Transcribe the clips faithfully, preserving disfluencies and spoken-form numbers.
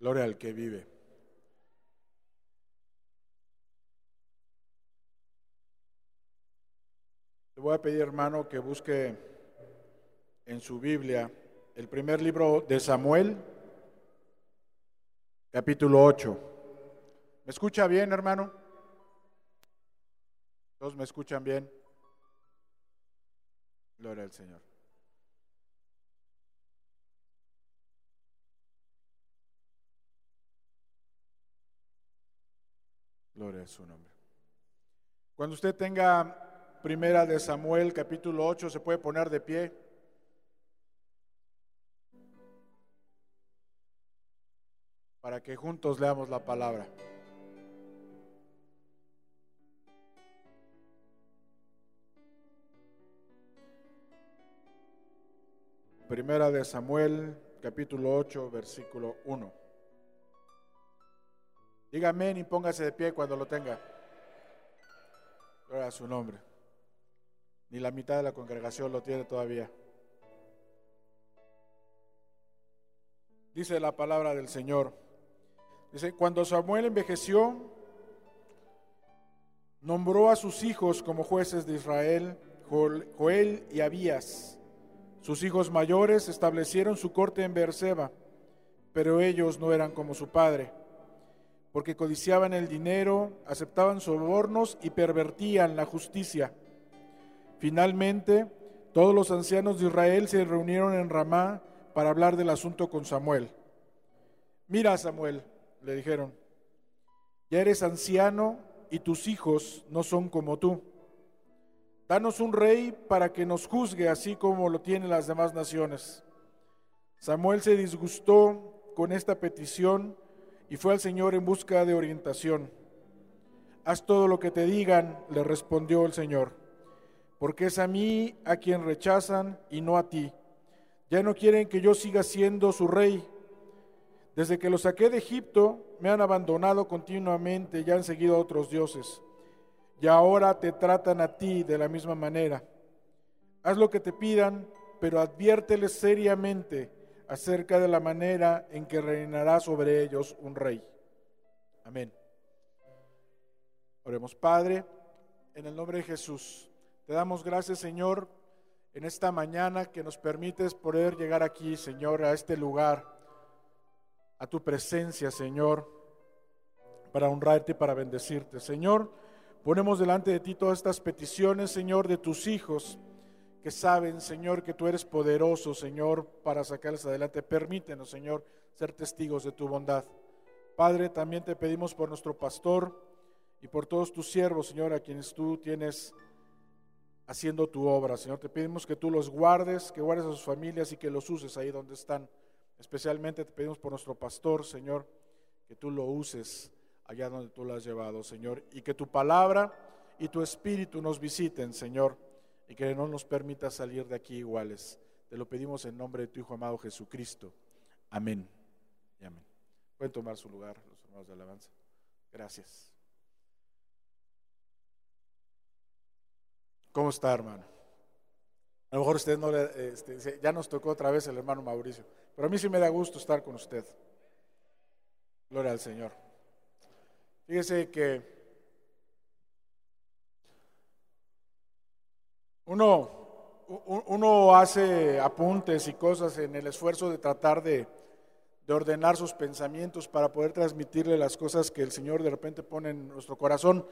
Gloria al que vive. Le voy a pedir, hermano, que busque en su Biblia el primer libro de Samuel, capítulo ocho. ¿Me escucha bien, hermano? ¿Todos me escuchan bien? Gloria al Señor. Gloria a su nombre. Cuando usted tenga primera de Samuel, capítulo ocho, se puede poner de pie. Para que juntos leamos la palabra. Primera de Samuel, capítulo ocho, versículo uno. Diga amén y póngase de pie cuando lo tenga. Gloria a su nombre. Ni la mitad de la congregación lo tiene todavía. Dice la palabra del Señor. Dice, cuando Samuel envejeció, nombró a sus hijos como jueces de Israel, Joel y Abías. Sus hijos mayores establecieron su corte en Beerseba, pero ellos no eran como su padre, porque codiciaban el dinero, aceptaban sobornos y pervertían la justicia. Finalmente, todos los ancianos de Israel se reunieron en Ramá para hablar del asunto con Samuel. Mira, Samuel, le dijeron, ya eres anciano y tus hijos no son como tú. Danos un rey para que nos juzgue así como lo tienen las demás naciones. Samuel se disgustó con esta petición y fue al Señor en busca de orientación. Haz todo lo que te digan, le respondió el Señor, porque es a mí a quien rechazan y no a ti. Ya no quieren que yo siga siendo su rey. Desde que los saqué de Egipto, me han abandonado continuamente y han seguido a otros dioses. Y ahora te tratan a ti de la misma manera. Haz lo que te pidan, pero adviérteles seriamente acerca de la manera en que reinará sobre ellos un rey. Amén. Oremos. Padre, en el nombre de Jesús, te damos gracias, Señor, en esta mañana que nos permites poder llegar aquí, Señor, a este lugar, a tu presencia, Señor, para honrarte y para bendecirte. Señor, ponemos delante de ti todas estas peticiones, Señor, de tus hijos, que saben, Señor, que tú eres poderoso, Señor, para sacarles adelante. Permítenos, Señor, ser testigos de tu bondad. Padre, también te pedimos por nuestro pastor y por todos tus siervos, Señor, a quienes tú tienes haciendo tu obra. Señor, te pedimos que tú los guardes, que guardes a sus familias y que los uses ahí donde están. Especialmente te pedimos por nuestro pastor, Señor, que tú lo uses allá donde tú lo has llevado, Señor, y que tu palabra y tu espíritu nos visiten, Señor, y que no nos permita salir de aquí iguales. Te lo pedimos en nombre de tu Hijo amado Jesucristo. Amén y amén. Pueden tomar su lugar los hermanos de alabanza. Gracias. ¿Cómo está, hermano? A lo mejor usted no le, este, ya nos tocó otra vez el hermano Mauricio, pero a mí sí me da gusto estar con usted. Gloria al Señor. Fíjese que uno, uno hace apuntes y cosas en el esfuerzo de tratar de, de ordenar sus pensamientos para poder transmitirle las cosas que el Señor de repente pone en nuestro corazón.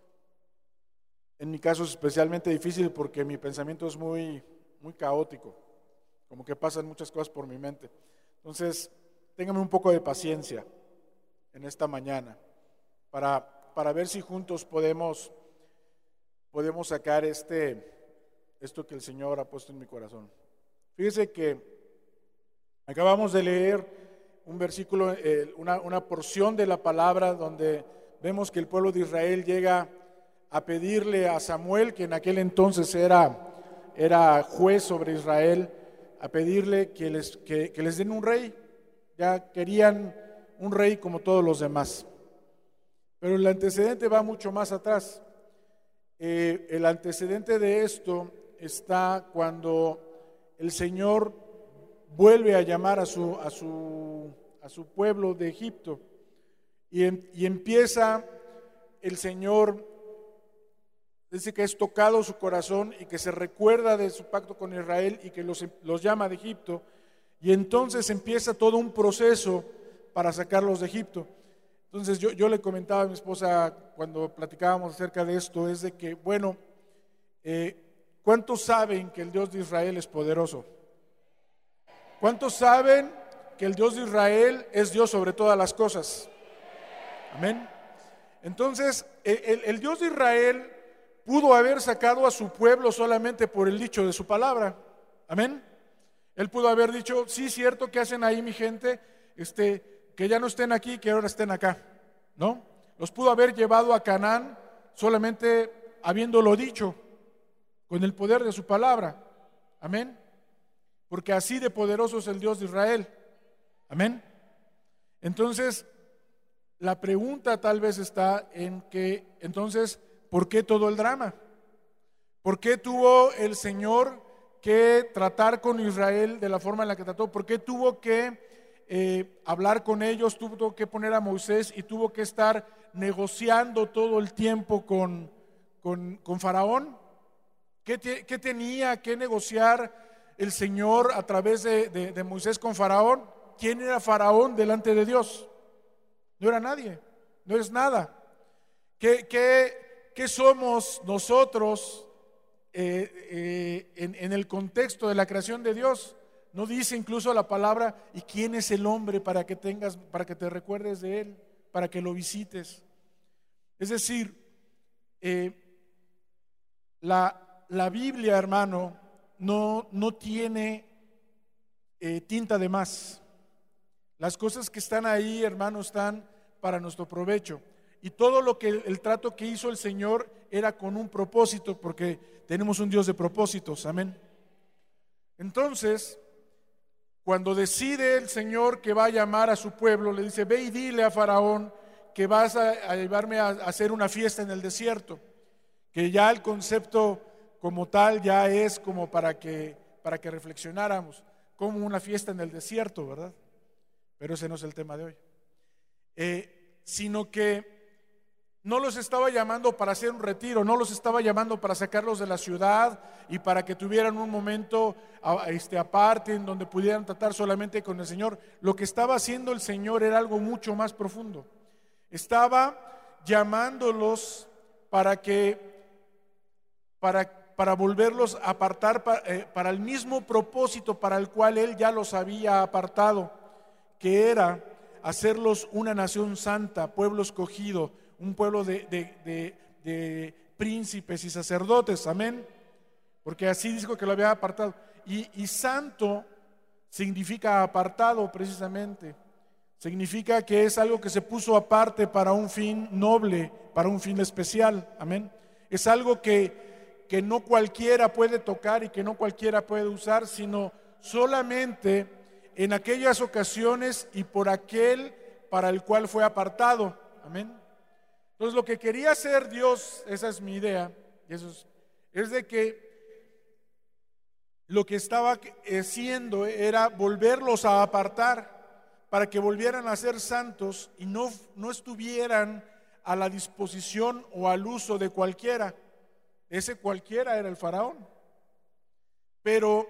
En mi caso es especialmente difícil porque mi pensamiento es muy, muy caótico, como que pasan muchas cosas por mi mente. Entonces, téngame un poco de paciencia en esta mañana para, para ver si juntos podemos, podemos sacar este, esto que el Señor ha puesto en mi corazón. Fíjese que acabamos de leer un versículo, eh, una, una porción de la palabra donde vemos que el pueblo de Israel llega a pedirle a Samuel, que en aquel entonces era, era juez sobre Israel, a pedirle que les, que, que les den un rey. Ya querían un rey como todos los demás. Pero el antecedente va mucho más atrás. Eh, el antecedente de esto está cuando el Señor vuelve a llamar a su, a su, a a su pueblo de Egipto. Y, en, y empieza el Señor, dice que es tocado su corazón y que se recuerda de su pacto con Israel y que los, los llama de Egipto. Y entonces empieza todo un proceso para sacarlos de Egipto. Entonces yo, yo le comentaba a mi esposa cuando platicábamos acerca de esto, es de que, bueno, eh, ¿cuántos saben que el Dios de Israel es poderoso? ¿Cuántos saben que el Dios de Israel es Dios sobre todas las cosas? Amén. Entonces, el, el Dios de Israel pudo haber sacado a su pueblo solamente por el dicho de su palabra. Amén. Él pudo haber dicho, sí, cierto, ¿qué hacen ahí mi gente? Este... que ya no estén aquí, que ahora estén acá, ¿no? Los pudo haber llevado a Canaán solamente habiéndolo dicho, con el poder de su palabra, amén, porque así de poderoso es el Dios de Israel, amén. Entonces, la pregunta tal vez está en que, entonces, ¿por qué todo el drama? ¿Por qué tuvo el Señor que tratar con Israel de la forma en la que trató? ¿Por qué tuvo que Eh, hablar con ellos, tuvo que poner a Moisés y tuvo que estar negociando todo el tiempo con, con, con Faraón? ¿Qué, te, ¿Qué tenía que negociar el Señor a través de, de, de Moisés con Faraón? ¿Quién era Faraón delante de Dios? No era nadie, no es nada. ¿Qué, qué, qué somos nosotros eh, eh, en, en el contexto de la creación de Dios? No dice incluso la palabra, ¿y quién es el hombre para que tengas, para que te recuerdes de él, para que lo visites? Es decir, eh, la, la Biblia, hermano, no, no tiene eh, tinta de más. Las cosas que están ahí, hermano, están para nuestro provecho. Y todo lo que el, el trato que hizo el Señor era con un propósito, porque tenemos un Dios de propósitos, amén. Entonces, cuando decide el Señor que va a llamar a su pueblo, le dice, ve y dile a Faraón que vas a, a llevarme a, a hacer una fiesta en el desierto, que ya el concepto como tal ya es como para que, para que reflexionáramos, como una fiesta en el desierto, ¿verdad? Pero ese no es el tema de hoy. Eh, sino que no los estaba llamando para hacer un retiro, no los estaba llamando para sacarlos de la ciudad y para que tuvieran un momento este, aparte en donde pudieran tratar solamente con el Señor. Lo que estaba haciendo el Señor era algo mucho más profundo. Estaba llamándolos para que, para, para volverlos a apartar para, eh, para el mismo propósito para el cual Él ya los había apartado, que era hacerlos una nación santa, pueblo escogido, un pueblo de, de, de, de príncipes y sacerdotes, amén, porque así dijo que lo había apartado. Y, y santo significa apartado precisamente, significa que es algo que se puso aparte para un fin noble, para un fin especial, amén. Es algo que, que no cualquiera puede tocar y que no cualquiera puede usar, sino solamente en aquellas ocasiones y por aquel para el cual fue apartado, amén. Entonces lo que quería hacer Dios, esa es mi idea, y eso es, es de que lo que estaba haciendo era volverlos a apartar para que volvieran a ser santos y no, no estuvieran a la disposición o al uso de cualquiera. Ese cualquiera era el faraón. Pero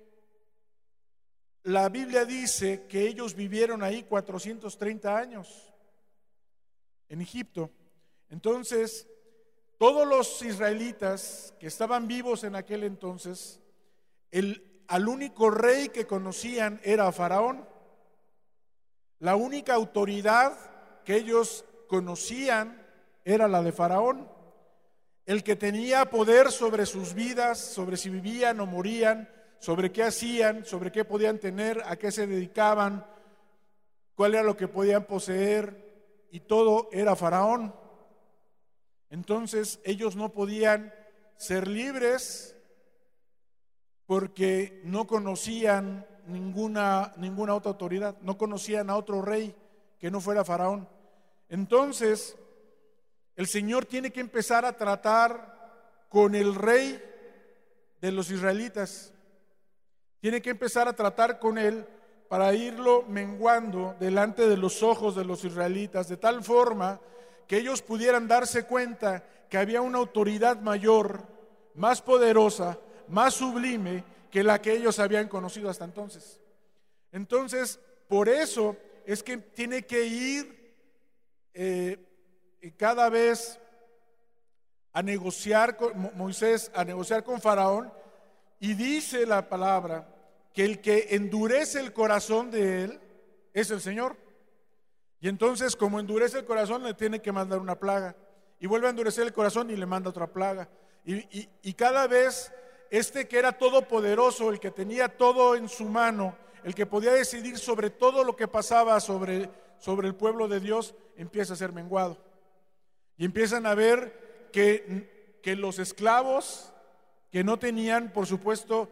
la Biblia dice que ellos vivieron ahí cuatrocientos treinta años en Egipto. Entonces, todos los israelitas que estaban vivos en aquel entonces, el, al único rey que conocían era Faraón. La única autoridad que ellos conocían era la de Faraón. El que tenía poder sobre sus vidas, sobre si vivían o morían, sobre qué hacían, sobre qué podían tener, a qué se dedicaban, cuál era lo que podían poseer, y todo era Faraón. Entonces ellos no podían ser libres porque no conocían ninguna, ninguna otra autoridad, no conocían a otro rey que no fuera Faraón. Entonces el Señor tiene que empezar a tratar con el rey de los israelitas, tiene que empezar a tratar con él para irlo menguando delante de los ojos de los israelitas, de tal forma que ellos pudieran darse cuenta que había una autoridad mayor, más poderosa, más sublime que la que ellos habían conocido hasta entonces. Entonces, por eso es que tiene que ir eh, cada vez a negociar con Moisés, a negociar con Faraón, y dice la palabra que el que endurece el corazón de él es el Señor. Y entonces, como endurece el corazón, le tiene que mandar una plaga, y vuelve a endurecer el corazón y le manda otra plaga. Y, y, y cada vez este que era todopoderoso, el que tenía todo en su mano, el que podía decidir sobre todo lo que pasaba sobre, sobre el pueblo de Dios, empieza a ser menguado. Y empiezan a ver que, que los esclavos que no tenían, por supuesto,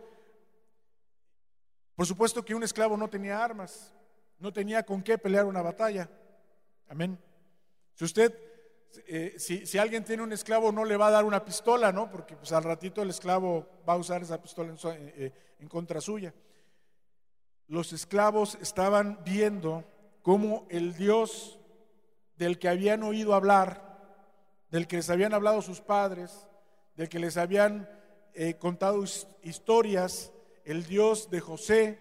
por supuesto que un esclavo no tenía armas, no tenía con qué pelear una batalla. Amén. Si usted, eh, si, si alguien tiene un esclavo, no le va a dar una pistola, ¿no? Porque pues al ratito el esclavo va a usar esa pistola en, eh, en contra suya. Los esclavos estaban viendo cómo el Dios del que habían oído hablar, del que les habían hablado sus padres, del que les habían eh, contado historias, el Dios de José,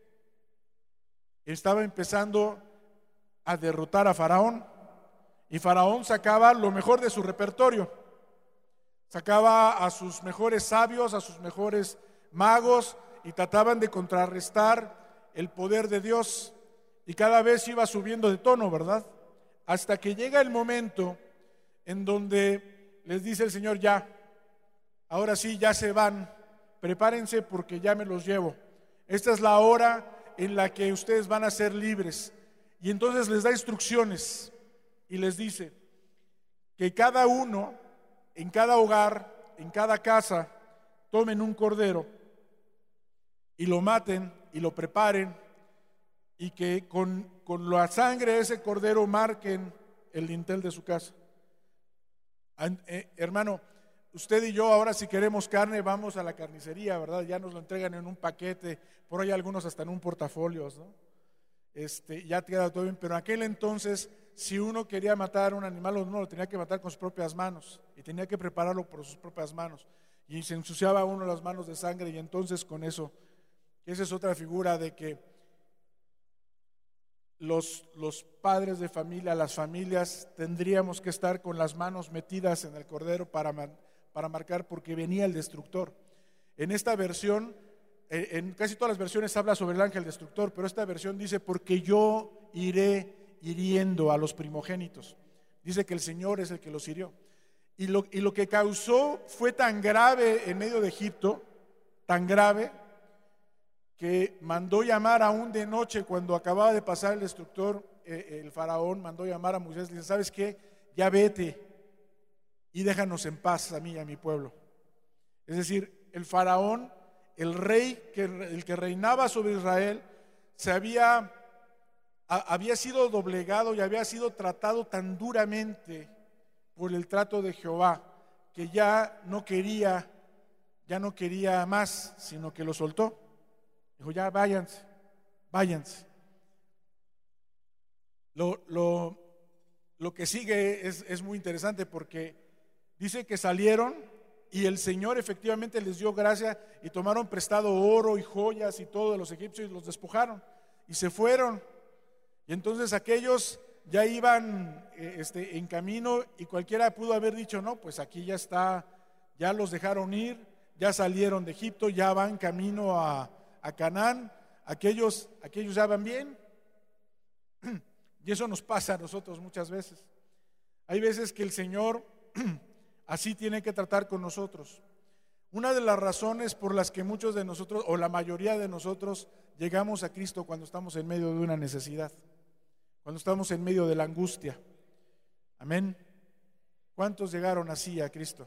estaba empezando a derrotar a Faraón. Y Faraón sacaba lo mejor de su repertorio, sacaba a sus mejores sabios, a sus mejores magos, y trataban de contrarrestar el poder de Dios, y cada vez iba subiendo de tono, ¿verdad? Hasta que llega el momento en donde les dice el Señor: ya, ahora sí, ya se van, prepárense porque ya me los llevo. Esta es la hora en la que ustedes van a ser libres. Y entonces les da instrucciones y les dice que cada uno, en cada hogar, en cada casa, tomen un cordero y lo maten y lo preparen, y que con, con la sangre de ese cordero marquen el dintel de su casa. Eh, hermano, usted y yo ahora, si queremos carne, vamos a la carnicería, ¿verdad? Ya nos lo entregan en un paquete, por ahí algunos hasta en un portafolio, ¿no? Este, ya queda todo bien, pero en aquel entonces, si uno quería matar a un animal, uno lo tenía que matar con sus propias manos, y tenía que prepararlo por sus propias manos, y se ensuciaba uno las manos de sangre. Y entonces con eso, esa es otra figura de que los, los padres de familia, las familias, tendríamos que estar con las manos metidas en el cordero para, para marcar, porque venía el destructor. En esta versión, en casi todas las versiones habla sobre el ángel destructor, pero esta versión dice: porque yo iré hiriendo a los primogénitos. Dice que el Señor es el que los hirió. Y lo, y lo que causó fue tan grave en medio de Egipto, tan grave, que mandó llamar aún de noche, cuando acababa de pasar el destructor, eh, el faraón mandó llamar a Moisés y dice: ¿sabes qué? Ya vete y déjanos en paz a mí y a mi pueblo. Es decir, el faraón, el rey, que, el que reinaba sobre Israel, se había, a, había sido doblegado y había sido tratado tan duramente por el trato de Jehová, que ya no quería, ya no quería más, sino que lo soltó. Dijo: ya váyanse, váyanse. Lo, lo, lo que sigue es, es muy interesante, porque dice que salieron y el Señor efectivamente les dio gracia, y tomaron prestado oro y joyas y todo de los egipcios y los despojaron y se fueron. Y entonces aquellos ya iban eh, este, en camino, y cualquiera pudo haber dicho: no, pues aquí ya está, ya los dejaron ir, ya salieron de Egipto, ya van camino a a Canaán, aquellos, aquellos ya van bien. Y eso nos pasa a nosotros muchas veces. Hay veces que el Señor así tiene que tratar con nosotros. Una de las razones por las que muchos de nosotros, o la mayoría de nosotros, llegamos a Cristo cuando estamos en medio de una necesidad, cuando estamos en medio de la angustia. Amén. ¿Cuántos llegaron así a Cristo?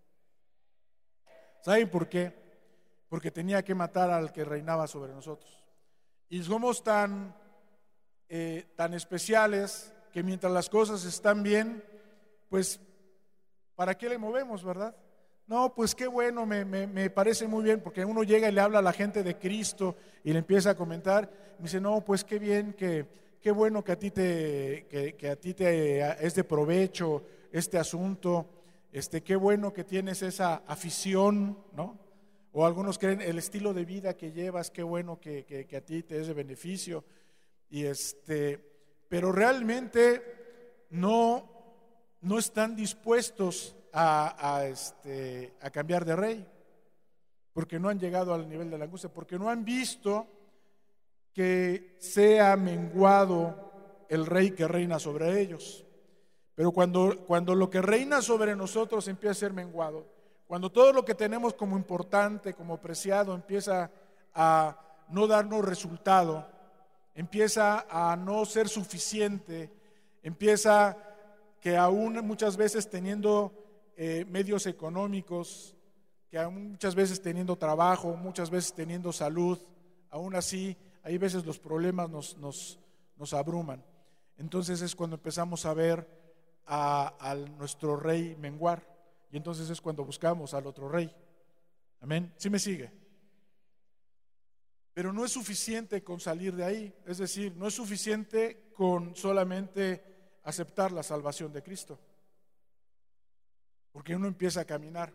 ¿Saben por qué? Porque tenía que matar al que reinaba sobre nosotros. Y somos tan, eh, tan especiales, que mientras las cosas están bien, pues ¿para qué le movemos, verdad? No, pues qué bueno, me, me, me parece muy bien, porque uno llega y le habla a la gente de Cristo y le empieza a comentar, me dice, no, pues qué bien, que, qué bueno que a ti te, que, que a ti te es de provecho este asunto, este, qué bueno que tienes esa afición, ¿no? O algunos creen el estilo de vida que llevas, qué bueno que, que, que a ti te es de beneficio, y este, pero realmente no, no están dispuestos A, a, este, a cambiar de rey, porque no han llegado al nivel de la angustia, porque no han visto que sea menguado el rey que reina sobre ellos. Pero cuando, cuando lo que reina sobre nosotros empieza a ser menguado, cuando todo lo que tenemos como importante, como preciado, empieza a no darnos resultado, empieza a no ser suficiente, empieza que aún muchas veces teniendo Eh, medios económicos, que aún muchas veces teniendo trabajo, muchas veces teniendo salud, aún así, hay veces los problemas nos, nos, nos abruman. Entonces es cuando empezamos a ver a, a nuestro rey menguar, y entonces es cuando buscamos al otro rey. Amén. ¿Sí me sigue? Pero no es suficiente con salir de ahí, es decir, no es suficiente con solamente aceptar la salvación de Cristo, porque uno empieza a caminar.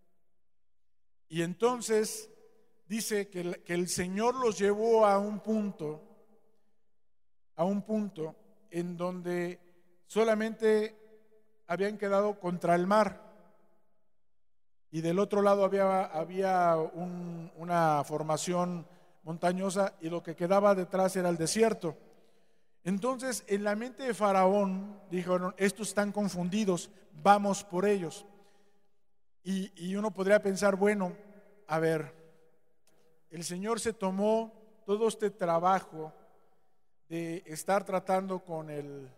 Y entonces dice que el, que el Señor los llevó a un punto, a un punto en donde solamente habían quedado contra el mar, y del otro lado había, había un, una formación montañosa, y lo que quedaba detrás era el desierto. Entonces, en la mente de Faraón dijeron, estos están confundidos, vamos por ellos. Y, y uno podría pensar, bueno, a ver, el Señor se tomó todo este trabajo de estar tratando con el,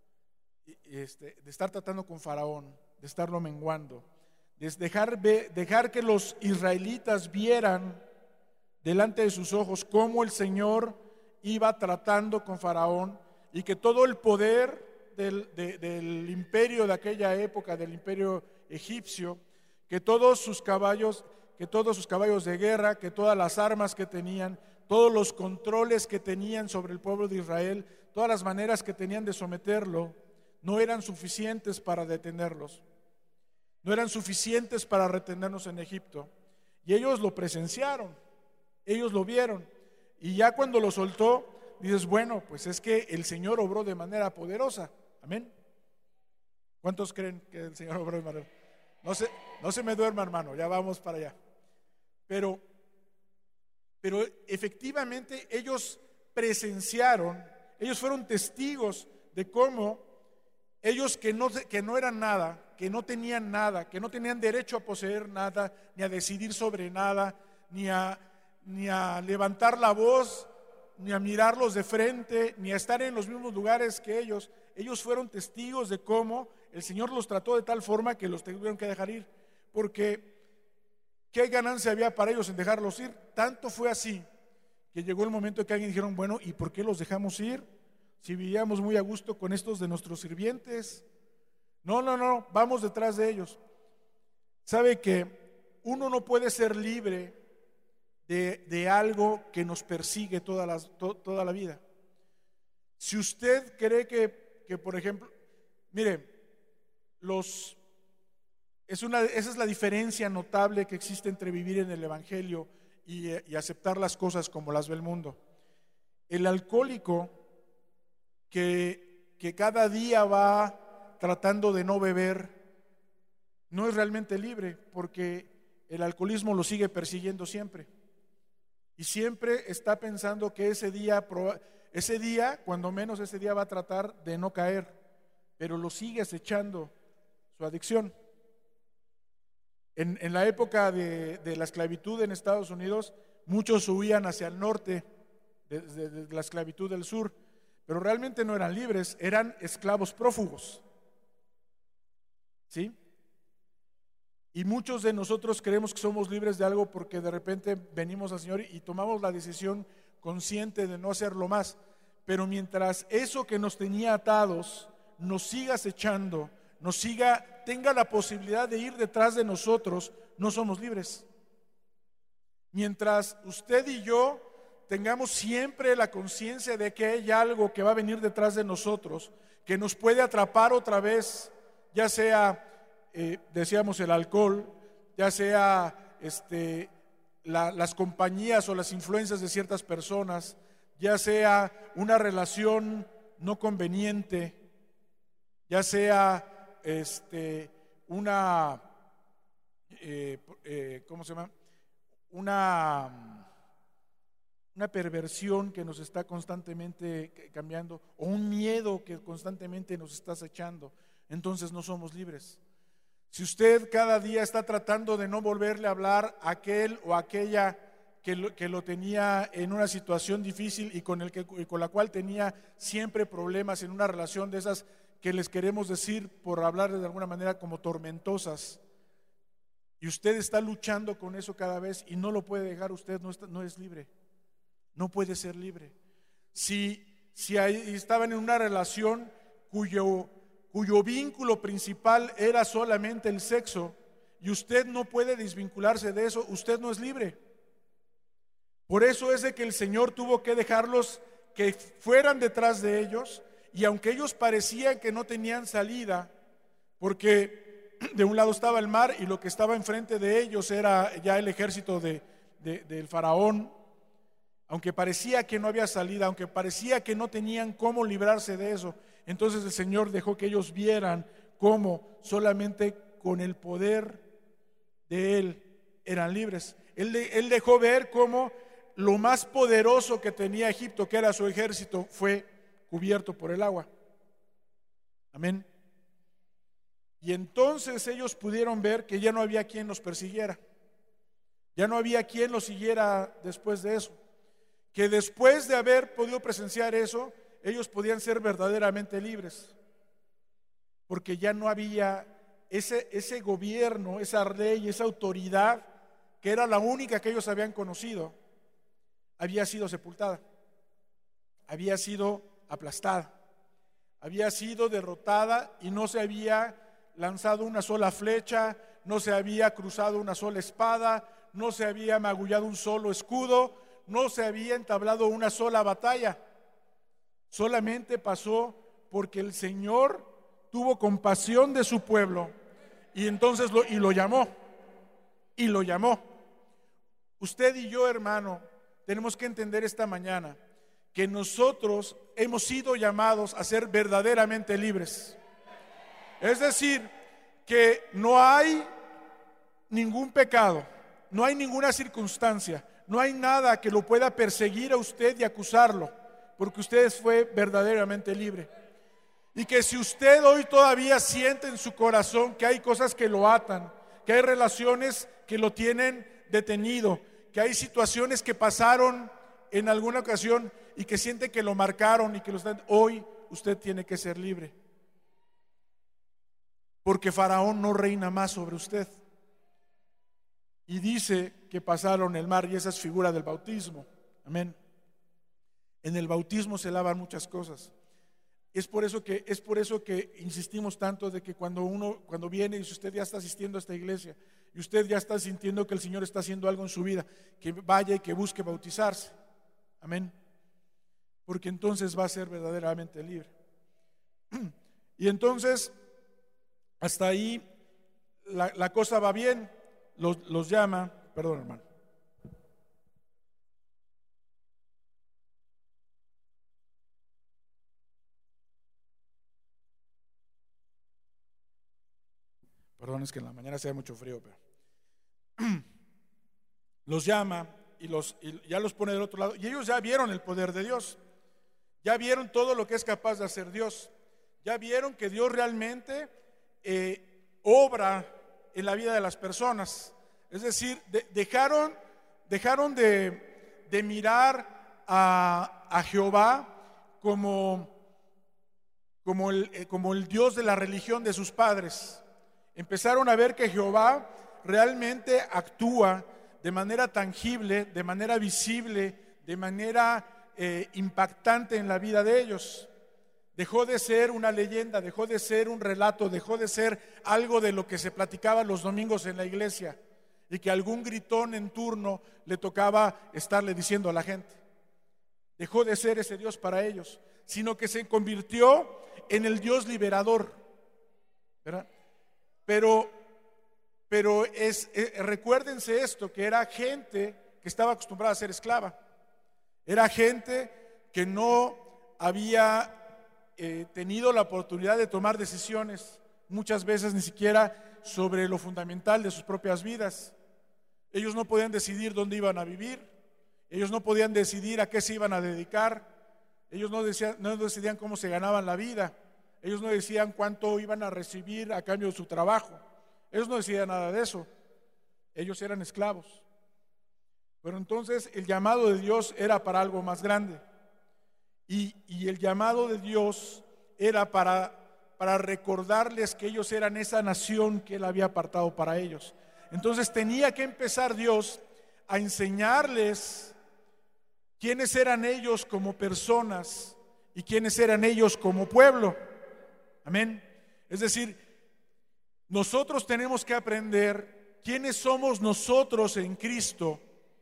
este, de estar tratando con Faraón, de estarlo menguando, de dejar, dejar que los israelitas vieran delante de sus ojos cómo el Señor iba tratando con Faraón, y que todo el poder del, de, del imperio de aquella época, del imperio egipcio, que todos sus caballos, que todos sus caballos de guerra, que todas las armas que tenían, todos los controles que tenían sobre el pueblo de Israel, todas las maneras que tenían de someterlo, no eran suficientes para detenerlos, no eran suficientes para retenernos en Egipto. Y ellos lo presenciaron, ellos lo vieron, y ya cuando lo soltó, dices, bueno, pues es que el Señor obró de manera poderosa. Amén. ¿Cuántos creen que el Señor obró de manera? No se, no se me duerma, hermano, ya vamos para allá. Pero, pero efectivamente ellos presenciaron, ellos fueron testigos de cómo ellos que no, que no eran nada, que no tenían nada, que no tenían derecho a poseer nada, ni a decidir sobre nada, ni a, ni a levantar la voz, ni a mirarlos de frente, ni a estar en los mismos lugares que ellos. Ellos fueron testigos de cómo el Señor los trató de tal forma que los tuvieron que dejar ir, porque ¿qué ganancia había para ellos en dejarlos ir? Tanto fue así que llegó el momento en que alguien dijeron, bueno, ¿y por qué los dejamos ir? Si vivíamos muy a gusto con estos de nuestros sirvientes. No, no, no, vamos detrás de ellos. ¿Sabe que uno no puede ser libre de, de algo que nos persigue toda la, to, toda la vida? Si usted cree que, que por ejemplo, mire, los, es una, esa es la diferencia notable que existe entre vivir en el Evangelio y, y aceptar las cosas como las ve el mundo. El alcohólico que, que cada día va tratando de no beber no es realmente libre, porque el alcoholismo lo sigue persiguiendo siempre, y siempre está pensando que ese día, ese día, cuando menos ese día va a tratar de no caer, pero lo sigue acechando su adicción. En, en la época de, de la esclavitud en Estados Unidos, muchos huían hacia el norte de, de, de la esclavitud del sur, pero realmente no eran libres, eran esclavos prófugos. ¿Sí? Y muchos de nosotros creemos que somos libres de algo porque de repente venimos al Señor y tomamos la decisión consciente de no hacerlo más. Pero mientras eso que nos tenía atados nos siga acechando, nos siga, tenga la posibilidad de ir detrás de nosotros, no somos libres. Mientras usted y yo tengamos siempre la conciencia de que hay algo que va a venir detrás de nosotros, que nos puede atrapar otra vez, ya sea, eh, decíamos, el alcohol, ya sea este, la, las compañías o las influencias de ciertas personas, ya sea una relación no conveniente, ya sea este, una, eh, eh, ¿cómo se llama? Una, una perversión que nos está constantemente cambiando, o un miedo que constantemente nos está acechando, entonces no somos libres. Si usted cada día está tratando de no volverle a hablar a aquel o aquella que lo, que lo tenía en una situación difícil y con, el que, y con la cual tenía siempre problemas en una relación de esas que les queremos decir, por hablar de alguna manera, como tormentosas, y usted está luchando con eso cada vez y no lo puede dejar, usted no, está, no es libre, no puede ser libre. Si, si ahí estaban en una relación cuyo, cuyo vínculo principal era solamente el sexo y usted no puede desvincularse de eso, usted no es libre. Por eso es de que el Señor tuvo que dejarlos que fueran detrás de ellos, y aunque ellos parecían que no tenían salida, porque de un lado estaba el mar y lo que estaba enfrente de ellos era ya el ejército de, de, del faraón, aunque parecía que no había salida, aunque parecía que no tenían cómo librarse de eso, entonces el Señor dejó que ellos vieran cómo solamente con el poder de Él eran libres. Él, de, él dejó ver cómo lo más poderoso que tenía Egipto, que era su ejército, fue cubierto por el agua. Amén. Y entonces ellos pudieron ver que ya no había quien los persiguiera, ya no había quien los siguiera después de eso, que después de haber podido presenciar eso, ellos podían ser verdaderamente libres, porque ya no había ese, ese gobierno, esa ley, esa autoridad, que era la única que ellos habían conocido, había sido sepultada, había sido aplastada, había sido derrotada y no se había lanzado una sola flecha, no se había cruzado una sola espada, no se había magullado un solo escudo, no se había entablado una sola batalla. Solamente pasó porque el Señor tuvo compasión de su pueblo y entonces lo, y lo llamó, y lo llamó. Usted y yo, hermano, tenemos que entender esta mañana que nosotros hemos sido llamados a ser verdaderamente libres. Es decir, que no hay ningún pecado, no hay ninguna circunstancia, no hay nada que lo pueda perseguir a usted y acusarlo, porque usted fue verdaderamente libre. Y que si usted hoy todavía siente en su corazón que hay cosas que lo atan, que hay relaciones que lo tienen detenido, que hay situaciones que pasaron en alguna ocasión y que siente que lo marcaron y que lo están, hoy usted tiene que ser libre. Porque Faraón no reina más sobre usted. Y dice que pasaron el mar, y esa es figura del bautismo. Amén. En el bautismo se lavan muchas cosas. Es por eso que, es por eso que insistimos tanto de que cuando uno, cuando viene y si usted ya está asistiendo a esta iglesia y usted ya está sintiendo que el Señor está haciendo algo en su vida, que vaya y que busque bautizarse. Amén. Porque entonces va a ser verdaderamente libre. Y entonces, hasta ahí la, la cosa va bien. Los, los llama, perdón, hermano. Perdón, es que en la mañana hace mucho frío, pero los llama y, los, y ya los pone del otro lado. Y ellos ya vieron el poder de Dios, ya vieron todo lo que es capaz de hacer Dios, ya vieron que Dios realmente eh, obra en la vida de las personas. Es decir, de, dejaron, dejaron de, de mirar a, a Jehová como, como, el, eh, como el Dios de la religión de sus padres. Empezaron a ver que Jehová realmente actúa de manera tangible, de manera visible, de manera eh, impactante en la vida de ellos. Dejó de ser una leyenda, dejó de ser un relato, dejó de ser algo de lo que se platicaba los domingos en la iglesia y que algún gritón en turno le tocaba estarle diciendo a la gente. Dejó de ser ese Dios para ellos, sino que se convirtió en el Dios liberador, ¿verdad? Pero, pero es, eh, recuérdense esto, que era gente que estaba acostumbrada a ser esclava. Era gente que no había eh, tenido la oportunidad de tomar decisiones, muchas veces ni siquiera sobre lo fundamental de sus propias vidas. Ellos no podían decidir dónde iban a vivir, ellos no podían decidir a qué se iban a dedicar, ellos no, decían, no decidían cómo se ganaban la vida, ellos no decían cuánto iban a recibir a cambio de su trabajo, ellos no decidían nada de eso, ellos eran esclavos. Pero entonces el llamado de Dios era para algo más grande. Y, y el llamado de Dios era para, para recordarles que ellos eran esa nación que Él había apartado para ellos. Entonces tenía que empezar Dios a enseñarles quiénes eran ellos como personas y quiénes eran ellos como pueblo. Amén. Es decir, nosotros tenemos que aprender quiénes somos nosotros en Cristo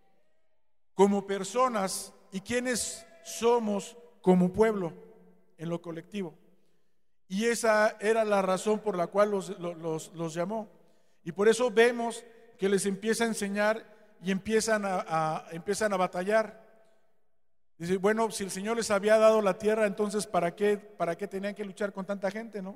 como personas y quiénes somos como pueblo en lo colectivo. Y esa era la razón por la cual los, los, los llamó. Y por eso vemos que les empieza a enseñar y empiezan a, a, empiezan a batallar. Dice, bueno, si el Señor les había dado la tierra, entonces ¿para qué, para qué tenían que luchar con tanta gente, no?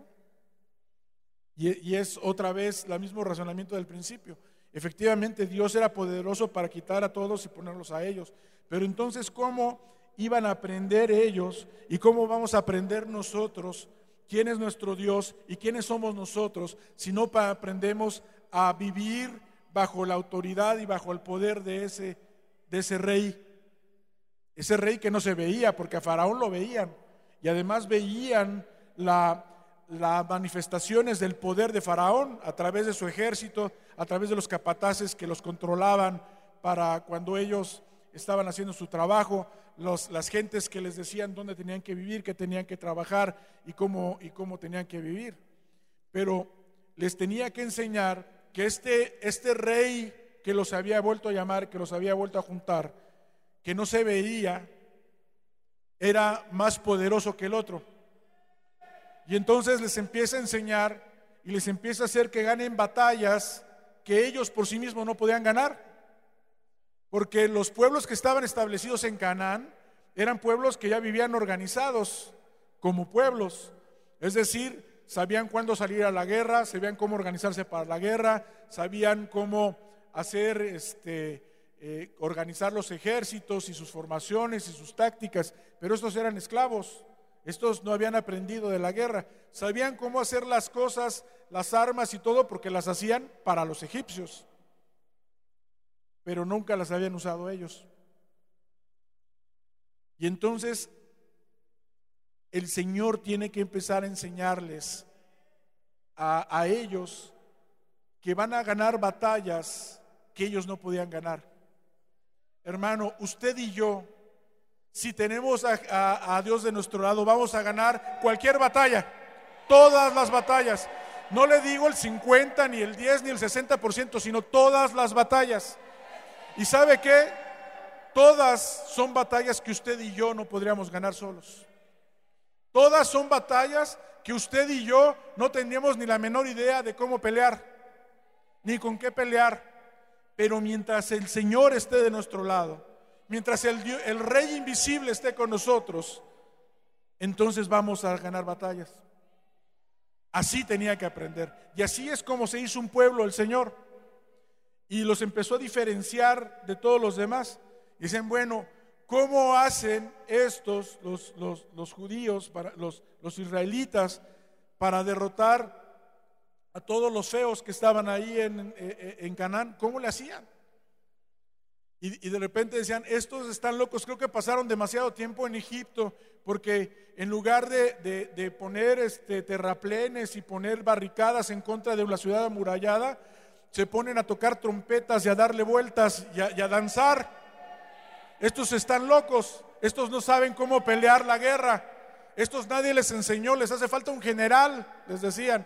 Y, y es otra vez el mismo razonamiento del principio. Efectivamente, Dios era poderoso para quitar a todos y ponerlos a ellos. Pero entonces, ¿cómo iban a aprender ellos y cómo vamos a aprender nosotros quién es nuestro Dios y quiénes somos nosotros si no aprendemos a vivir bajo la autoridad y bajo el poder de ese, de ese rey? Ese rey que no se veía, porque a Faraón lo veían y además veían la, las manifestaciones del poder de Faraón a través de su ejército, a través de los capataces que los controlaban para cuando ellos estaban haciendo su trabajo, los, las gentes que les decían dónde tenían que vivir, qué tenían que trabajar y cómo, y cómo tenían que vivir. Pero les tenía que enseñar que este, este rey que los había vuelto a llamar, que los había vuelto a juntar, que no se veía, era más poderoso que el otro. Y entonces les empieza a enseñar y les empieza a hacer que ganen batallas que ellos por sí mismos no podían ganar. Porque los pueblos que estaban establecidos en Canaán eran pueblos que ya vivían organizados como pueblos. Es decir, sabían cuándo salir a la guerra, sabían cómo organizarse para la guerra, sabían cómo hacer, este, eh, organizar los ejércitos y sus formaciones y sus tácticas. Pero estos eran esclavos, estos no habían aprendido de la guerra. Sabían cómo hacer las cosas, las armas y todo, porque las hacían para los egipcios, pero nunca las habían usado ellos. Y entonces el Señor tiene que empezar a enseñarles a, a ellos que van a ganar batallas que ellos no podían ganar. Hermano, usted y yo, si tenemos a, a, a Dios de nuestro lado, vamos a ganar cualquier batalla, todas las batallas. No le digo el cincuenta, ni el diez, ni el sesenta por ciento, sino todas las batallas. ¿Y sabe qué? Todas son batallas que usted y yo no podríamos ganar solos. Todas son batallas que usted y yo no tendríamos ni la menor idea de cómo pelear, ni con qué pelear. Pero mientras el Señor esté de nuestro lado, mientras el, Dios, el Rey invisible esté con nosotros, entonces vamos a ganar batallas. Así tenía que aprender. Y así es como se hizo un pueblo el Señor. Y los empezó a diferenciar de todos los demás. Dicen, bueno, ¿cómo hacen estos, los, los, los judíos, para, los, los israelitas, para derrotar a todos los feos que estaban ahí en, en, en Canaán? ¿Cómo le hacían? Y, y de repente decían, estos están locos, creo que pasaron demasiado tiempo en Egipto, porque en lugar de, de, de poner este, terraplenes y poner barricadas en contra de una ciudad amurallada, se ponen a tocar trompetas y a darle vueltas y a, y a danzar. Estos están locos, estos no saben cómo pelear la guerra, estos nadie les enseñó, les hace falta un general, les decían.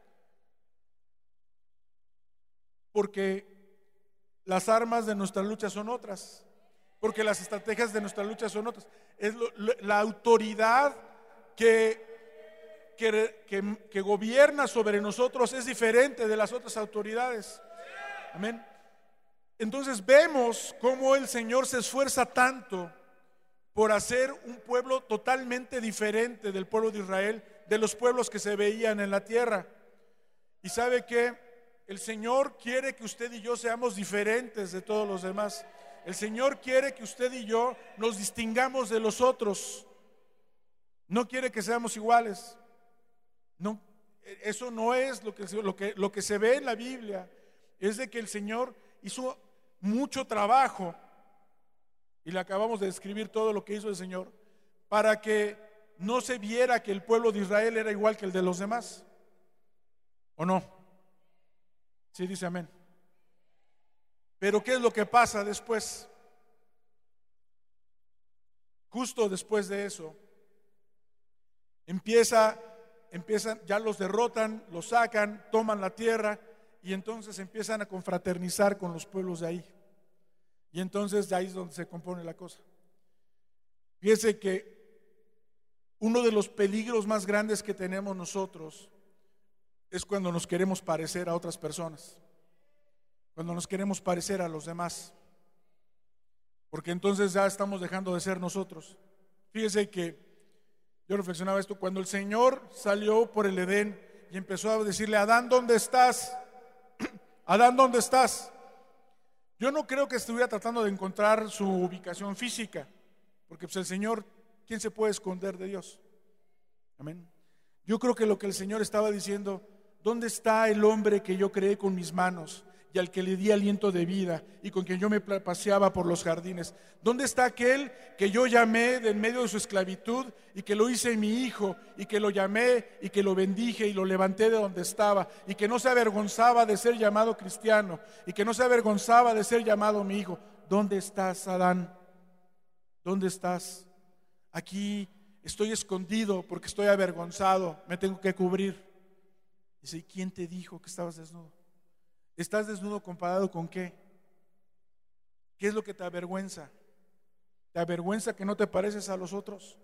Porque las armas de nuestra lucha son otras, porque las estrategias de nuestra lucha son otras. Es lo, la autoridad que, que, que, que gobierna sobre nosotros es diferente de las otras autoridades. Amén. Entonces vemos cómo el Señor se esfuerza tanto por hacer un pueblo totalmente diferente del pueblo de Israel, de los pueblos que se veían en la tierra. Y sabe que el Señor quiere que usted y yo seamos diferentes de todos los demás. El Señor quiere que usted y yo nos distingamos de los otros. No quiere que seamos iguales. No, eso no es lo que, lo que, lo que se ve en la Biblia. Es de que el Señor hizo mucho trabajo, y le acabamos de describir todo lo que hizo el Señor, para que no se viera que el pueblo de Israel era igual que el de los demás. ¿O no? Sí, dice amén. Pero ¿qué es lo que pasa después? Justo después de eso, empieza, empiezan, ya los derrotan, los sacan, toman la tierra, y entonces empiezan a confraternizar con los pueblos de ahí. Y entonces de ahí es donde se compone la cosa. Fíjese que uno de los peligros más grandes que tenemos nosotros es cuando nos queremos parecer a otras personas, cuando nos queremos parecer a los demás, porque entonces ya estamos dejando de ser nosotros. Fíjese que yo reflexionaba esto, cuando el Señor salió por el Edén y empezó a decirle: Adán, ¿dónde estás? Adán, ¿dónde estás? Yo no creo que estuviera tratando de encontrar su ubicación física, porque pues el Señor, ¿quién se puede esconder de Dios? Amén. Yo creo que lo que el Señor estaba diciendo: ¿dónde está el hombre que yo creé con mis manos y al que le di aliento de vida y con quien yo me paseaba por los jardines? ¿Dónde está aquel que yo llamé de en medio de su esclavitud y que lo hice mi hijo y que lo llamé y que lo bendije y lo levanté de donde estaba y que no se avergonzaba de ser llamado cristiano y que no se avergonzaba de ser llamado mi hijo? ¿Dónde estás, Adán? ¿Dónde estás? Aquí estoy escondido porque estoy avergonzado, me tengo que cubrir. Dice: ¿quién te dijo que estabas desnudo? ¿Estás desnudo comparado con qué? ¿Qué es lo que te avergüenza? ¿Te avergüenza que no te pareces a los otros?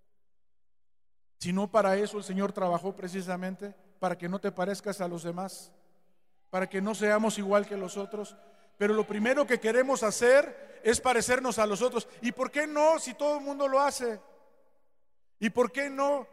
Si no, para eso el Señor trabajó precisamente, para que no te parezcas a los demás, para que no seamos igual que los otros. Pero lo primero que queremos hacer es parecernos a los otros. ¿Y por qué no si todo el mundo lo hace? ¿Y por qué no?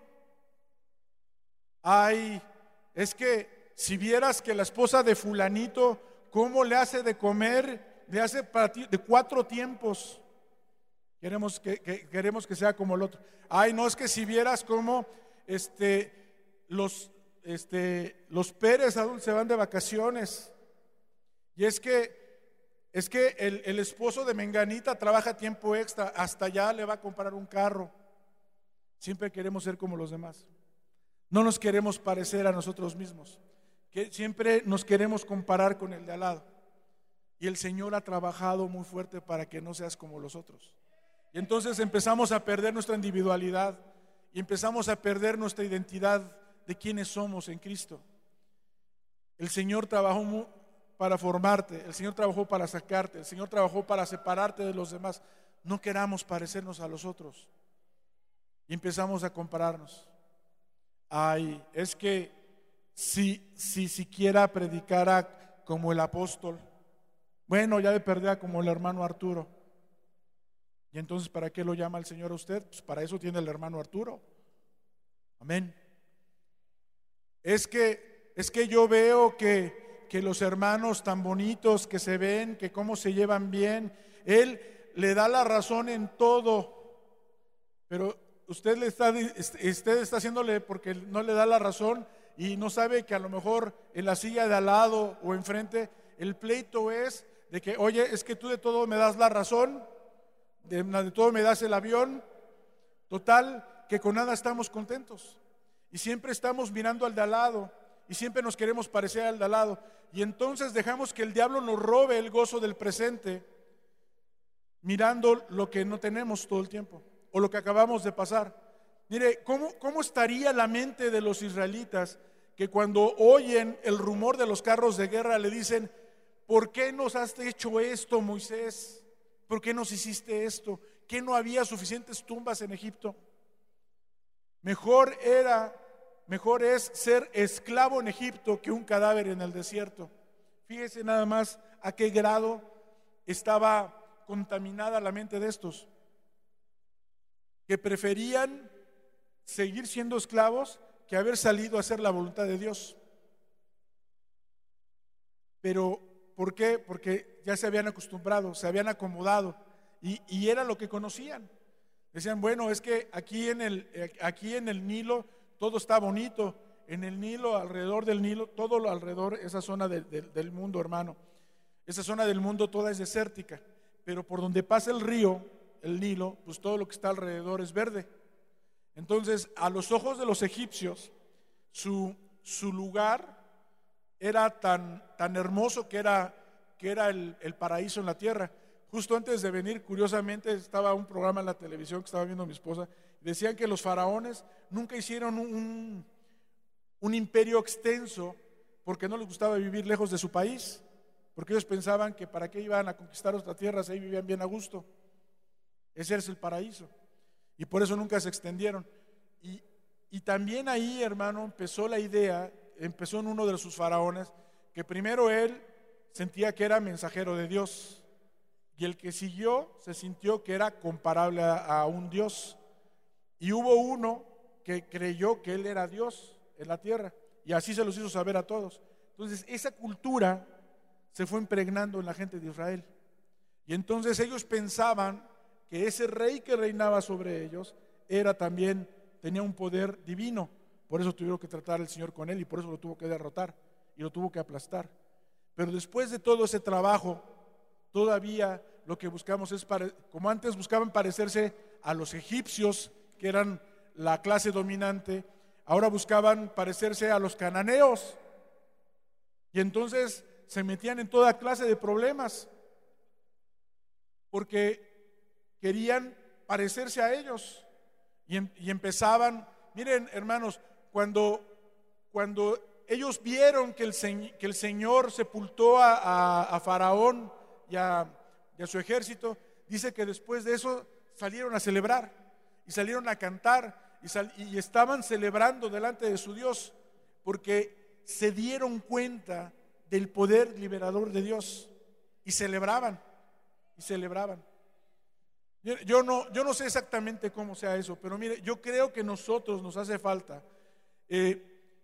Ay, es que si vieras que la esposa de fulanito, cómo le hace de comer, le hace para ti de cuatro tiempos. Queremos que, que, queremos que sea como el otro. Ay, no, es que si vieras cómo este, los, este, los Pérez a dónde se van de vacaciones. Y es que Es que el, el esposo de Menganita trabaja tiempo extra, hasta allá le va a comprar un carro. Siempre queremos ser como los demás. No nos queremos parecer a nosotros mismos, que siempre nos queremos comparar con el de al lado. Y el Señor ha trabajado muy fuerte para que no seas como los otros. Y entonces empezamos a perder nuestra individualidad y empezamos a perder nuestra identidad de quiénes somos en Cristo. El Señor trabajó muy para formarte, el Señor trabajó para sacarte, el Señor trabajó para separarte de los demás. No queramos parecernos a los otros y empezamos a compararnos. Ay, es que si, si siquiera predicara como el apóstol, bueno, ya de perder como el hermano Arturo. Y entonces, ¿para qué lo llama el Señor a usted? Pues para eso tiene el hermano Arturo. Amén. Es que, es que yo veo que que los hermanos tan bonitos que se ven, que cómo se llevan bien, él le da la razón en todo, pero usted le está, usted está haciéndole porque no le da la razón y no sabe que a lo mejor en la silla de al lado o enfrente el pleito es de que, oye, es que tú de todo me das la razón, de, de todo me das el avión. Total, que con nada estamos contentos y siempre estamos mirando al de al lado y siempre nos queremos parecer al de al lado. Y entonces dejamos que el diablo nos robe el gozo del presente, mirando lo que no tenemos todo el tiempo o lo que acabamos de pasar. Mire, ¿cómo, cómo estaría la mente de los israelitas que cuando oyen el rumor de los carros de guerra le dicen: ¿por qué nos has hecho esto, Moisés? ¿Por qué nos hiciste esto? ¿Qué no había suficientes tumbas en Egipto? Mejor era, mejor es ser esclavo en Egipto que un cadáver en el desierto. Fíjese nada más a qué grado estaba contaminada la mente de estos, que preferían seguir siendo esclavos que haber salido a hacer la voluntad de Dios. Pero ¿por qué? Porque ya se habían acostumbrado, se habían acomodado y, y era lo que conocían. Decían: bueno, es que aquí en el, aquí en el Nilo todo está bonito. En el Nilo, alrededor del Nilo, todo lo alrededor, esa zona de, de, del mundo, hermano, esa zona del mundo toda es desértica, pero por donde pasa el río, el Nilo, pues todo lo que está alrededor es verde. Entonces, a los ojos de los egipcios, su, su lugar era tan, tan hermoso que era, que era el, el paraíso en la tierra. Justo antes de venir, curiosamente, estaba un programa en la televisión que estaba viendo mi esposa. Decían que los faraones nunca hicieron un, un, un imperio extenso porque no les gustaba vivir lejos de su país, porque ellos pensaban que para qué iban a conquistar otras tierras, ahí vivían bien a gusto. Ese es el paraíso. Y por eso nunca se extendieron. Y, y también ahí, hermano, empezó la idea, empezó en uno de sus faraones, que primero él sentía que era mensajero de Dios, y el que siguió se sintió que era comparable a, a un Dios, y hubo uno que creyó que él era Dios en la tierra, y así se los hizo saber a todos. Entonces esa cultura se fue impregnando en la gente de Israel, y entonces ellos pensaban que ese rey que reinaba sobre ellos era también, tenía un poder divino. Por eso tuvieron que tratar el Señor con él y por eso lo tuvo que derrotar y lo tuvo que aplastar. Pero después de todo ese trabajo, todavía lo que buscamos es, pare, como antes buscaban parecerse a los egipcios, que eran la clase dominante, ahora buscaban parecerse a los cananeos. Y entonces se metían en toda clase de problemas, porque querían parecerse a ellos y, em, y empezaban, miren hermanos, cuando, cuando ellos vieron que el, que el Señor sepultó a, a, a Faraón y a, y a su ejército, dice que después de eso salieron a celebrar y salieron a cantar y, sal, y estaban celebrando delante de su Dios, porque se dieron cuenta del poder liberador de Dios y celebraban y celebraban. Yo no, yo no sé exactamente cómo sea eso, pero mire, yo creo que nosotros nos hace falta eh,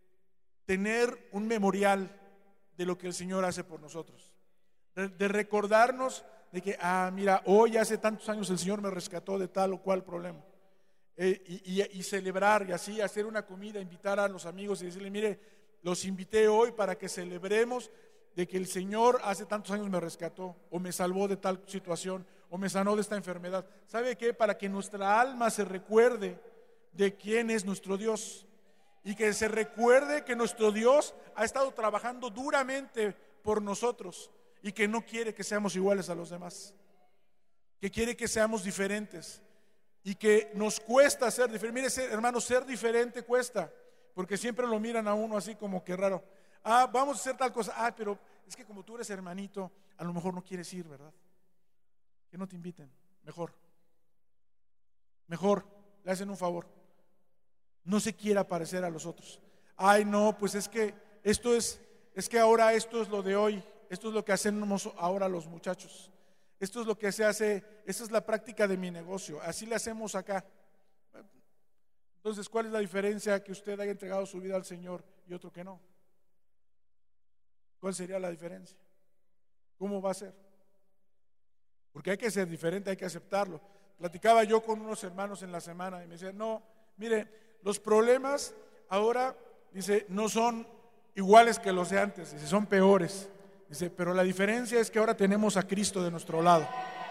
tener un memorial de lo que el Señor hace por nosotros, de, de recordarnos de que, ah, mira, hoy hace tantos años el Señor me rescató de tal o cual problema, eh, y, y, y celebrar y así hacer una comida, invitar a los amigos y decirle: mire, los invité hoy para que celebremos de que el Señor hace tantos años me rescató o me salvó de tal situación o me sanó de esta enfermedad. ¿Sabe qué? Para que nuestra alma se recuerde de quién es nuestro Dios y que se recuerde que nuestro Dios ha estado trabajando duramente por nosotros y que no quiere que seamos iguales a los demás, que quiere que seamos diferentes y que nos cuesta ser diferentes. Mire, hermano, ser diferente cuesta, porque siempre lo miran a uno así como que raro. Ah, vamos a hacer tal cosa. Ah, pero es que como tú eres hermanito, a lo mejor no quieres ir, ¿verdad? Que no te inviten. Mejor, mejor, le hacen un favor. No se quiera parecer a los otros. Ay, no, pues es que esto es, es que ahora esto es lo de hoy. Esto es lo que hacemos ahora los muchachos. Esto es lo que se hace, esa es la práctica de mi negocio. Así le hacemos acá. Entonces, ¿cuál es la diferencia que usted haya entregado su vida al Señor y otro que no? ¿Cuál sería la diferencia? ¿Cómo va a ser? Porque hay que ser diferente, hay que aceptarlo. Platicaba yo con unos hermanos en la semana y me decían: no, mire, los problemas ahora, dice, no son iguales que los de antes, dice, son peores. Dice, pero la diferencia es que ahora tenemos a Cristo de nuestro lado.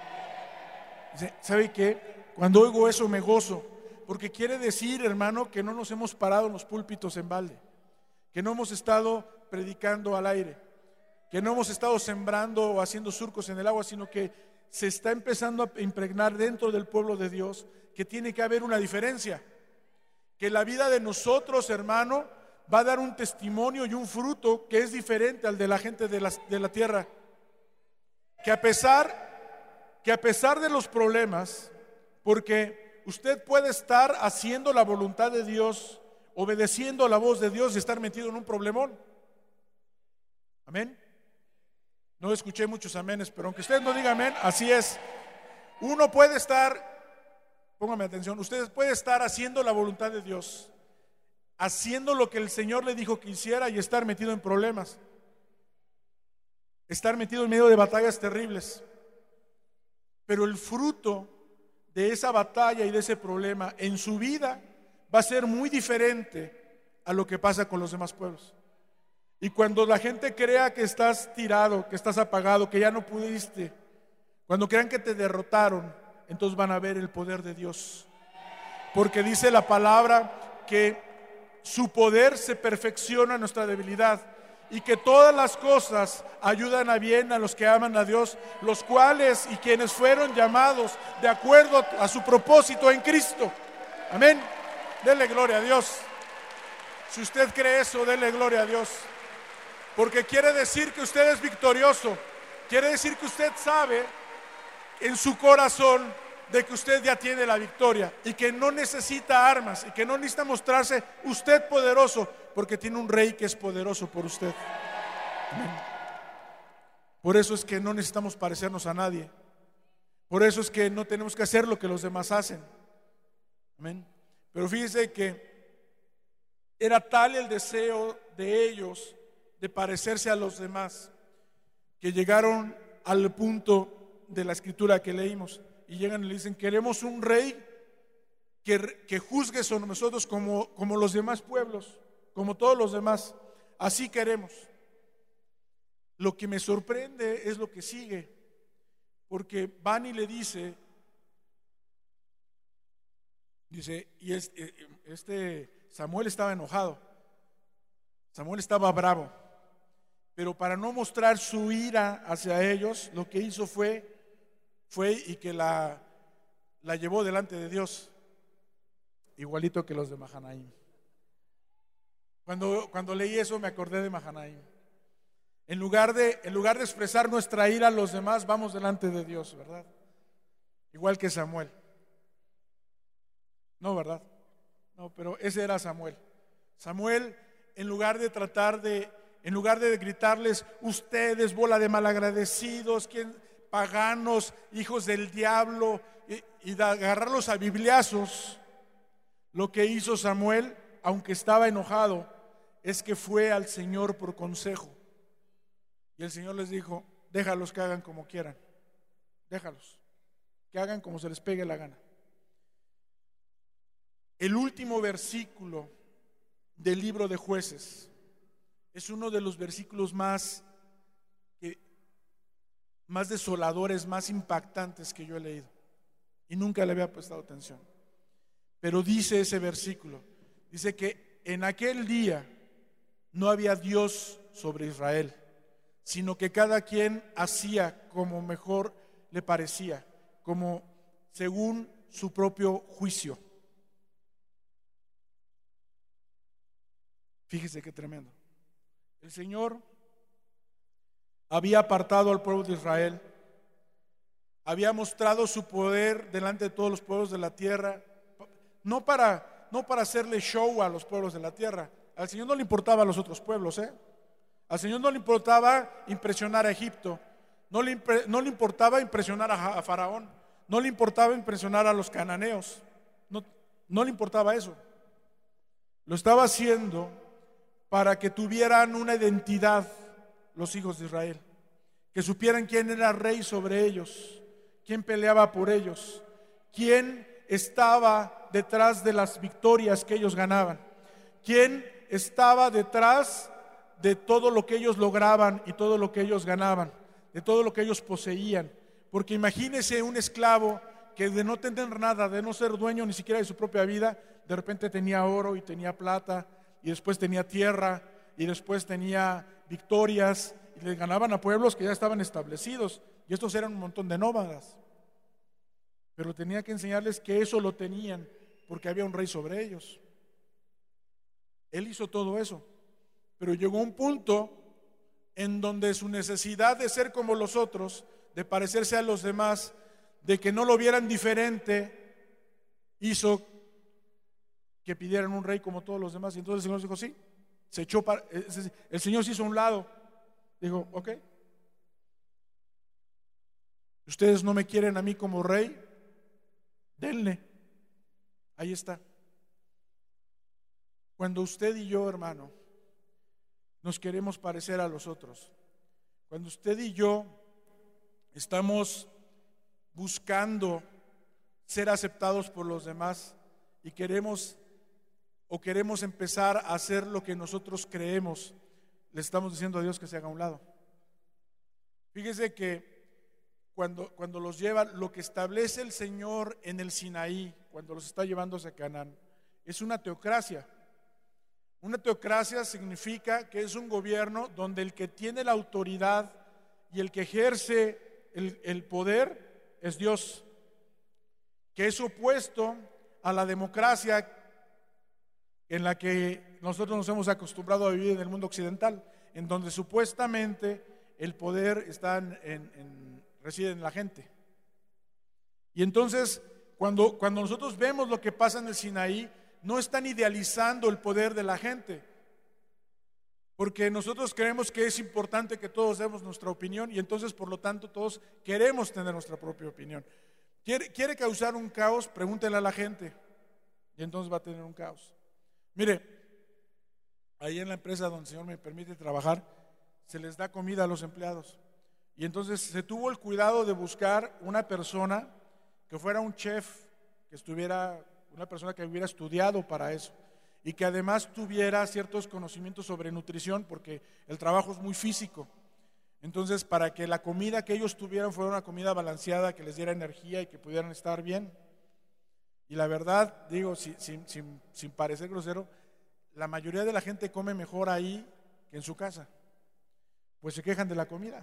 Dice, ¿sabe qué? Cuando oigo eso me gozo, porque quiere decir, hermano, que no nos hemos parado en los púlpitos en balde, que no hemos estado predicando al aire, que no hemos estado sembrando o haciendo surcos en el agua, sino que se está empezando a impregnar dentro del pueblo de Dios que tiene que haber una diferencia. que la vida de nosotros, hermano, va a dar un testimonio y un fruto que es diferente al de la gente de la, de la tierra. Que a pesar, que a pesar de los problemas, porque usted puede estar haciendo la voluntad de Dios, obedeciendo la voz de Dios y estar metido en un problemón. Amén. No escuché muchos amenes, pero aunque usted no diga amén, así es. Uno puede estar, póngame atención, usted puede estar haciendo la voluntad de Dios, haciendo lo que el Señor le dijo que hiciera y estar metido en problemas, estar metido en medio de batallas terribles. Pero el fruto de esa batalla y de ese problema en su vida va a ser muy diferente a lo que pasa con los demás pueblos. Y cuando la gente crea que estás tirado, que estás apagado, que ya no pudiste, cuando crean que te derrotaron, entonces van a ver el poder de Dios. Porque dice la palabra que su poder se perfecciona en nuestra debilidad y que todas las cosas ayudan a bien a los que aman a Dios, los cuales y quienes fueron llamados de acuerdo a su propósito en Cristo. Amén. Dele gloria a Dios. Si usted cree eso, dele gloria a Dios. Porque quiere decir que usted es victorioso. Quiere decir que usted sabe en su corazón de que usted ya tiene la victoria y que no necesita armas y que no necesita mostrarse usted poderoso, porque tiene un rey que es poderoso por usted. Amén. Por eso es que no necesitamos parecernos a nadie. Por eso es que no tenemos que hacer lo que los demás hacen. Amén. Pero fíjese que era tal el deseo de ellos de parecerse a los demás, que llegaron al punto de la escritura que leímos, y llegan y le dicen: queremos un rey que, que juzgue sobre nosotros como, como los demás pueblos, como todos los demás. Así queremos. Lo que me sorprende es lo que sigue, porque van y le dice, dice, y este, este Samuel estaba enojado, Samuel estaba bravo. Pero para no mostrar su ira hacia ellos, lo que hizo fue, fue y que la, la llevó delante de Dios, igualito que los de Mahanaim. Cuando, cuando leí eso me acordé de Mahanaim. En lugar de, en lugar de expresar nuestra ira a los demás, vamos delante de Dios, ¿verdad? Igual que Samuel. No, ¿verdad? No, pero ese era Samuel. Samuel, en lugar de tratar de En lugar de gritarles: ustedes, bola de malagradecidos, ¿quién, paganos, hijos del diablo, y, y de agarrarlos a bibliazos, lo que hizo Samuel, aunque estaba enojado, es que fue al Señor por consejo. Y el Señor les dijo: déjalos que hagan como quieran, déjalos, que hagan como se les pegue la gana. El último versículo del libro de Jueces es uno de los versículos más, eh, más desoladores, más impactantes que yo he leído, y nunca le había prestado atención. Pero dice ese versículo, dice que en aquel día no había Dios sobre Israel, sino que cada quien hacía como mejor le parecía, como según su propio juicio. Fíjese qué tremendo. El Señor había apartado al pueblo de Israel, había mostrado su poder delante de todos los pueblos de la tierra, no para, no para hacerle show a los pueblos de la tierra. Al Señor no le importaba a los otros pueblos, ¿eh? Al Señor no le importaba impresionar a Egipto, no le, no le importaba impresionar a, a Faraón, no le importaba impresionar a los cananeos, no, no le importaba eso. Lo estaba haciendo para que tuvieran una identidad los hijos de Israel, que supieran quién era rey sobre ellos, quién peleaba por ellos, quién estaba detrás de las victorias que ellos ganaban, quién estaba detrás de todo lo que ellos lograban y todo lo que ellos ganaban, de todo lo que ellos poseían. Porque imagínese un esclavo que de no tener nada, de no ser dueño ni siquiera de su propia vida, de repente tenía oro y tenía plata, y después tenía tierra, y después tenía victorias, y le ganaban a pueblos que ya estaban establecidos, y estos eran un montón de nómadas. Pero tenía que enseñarles que eso lo tenían porque había un rey sobre ellos. Él hizo todo eso, pero llegó un punto en donde su necesidad de ser como los otros, de parecerse a los demás, de que no lo vieran diferente, hizo que pidieran un rey como todos los demás. Y entonces el Señor dijo, sí, se echó para, el Señor se hizo a un lado, dijo, ok, ustedes no me quieren a mí como rey, denle, ahí está. Cuando usted y yo, hermano, nos queremos parecer a los otros, cuando usted y yo estamos buscando ser aceptados por los demás y queremos o queremos empezar a hacer lo que nosotros creemos, le estamos diciendo a Dios que se haga a un lado. Fíjese que cuando, cuando los lleva, lo que establece el Señor en el Sinaí, cuando los está llevando hacia Canaán, es una teocracia. Una teocracia significa que es un gobierno donde el que tiene la autoridad y el que ejerce el, el poder es Dios, que es opuesto a la democracia en la que nosotros nos hemos acostumbrado a vivir en el mundo occidental, en donde supuestamente el poder está en, en, en, reside en la gente. Y entonces, cuando, cuando nosotros vemos lo que pasa en el Sinaí, no están idealizando el poder de la gente, porque nosotros creemos que es importante que todos demos nuestra opinión y entonces por lo tanto todos queremos tener nuestra propia opinión. ¿Quiere, quiere causar un caos? Pregúntele a la gente y entonces va a tener un caos. Mire, ahí en la empresa donde el Señor me permite trabajar, se les da comida a los empleados y entonces se tuvo el cuidado de buscar una persona que fuera un chef, que estuviera, una persona que hubiera estudiado para eso y que además tuviera ciertos conocimientos sobre nutrición, porque el trabajo es muy físico. Entonces, para que la comida que ellos tuvieran fuera una comida balanceada, que les diera energía y que pudieran estar bien. Y la verdad, digo, sin, sin, sin, sin parecer grosero, la mayoría de la gente come mejor ahí que en su casa, pues se quejan de la comida.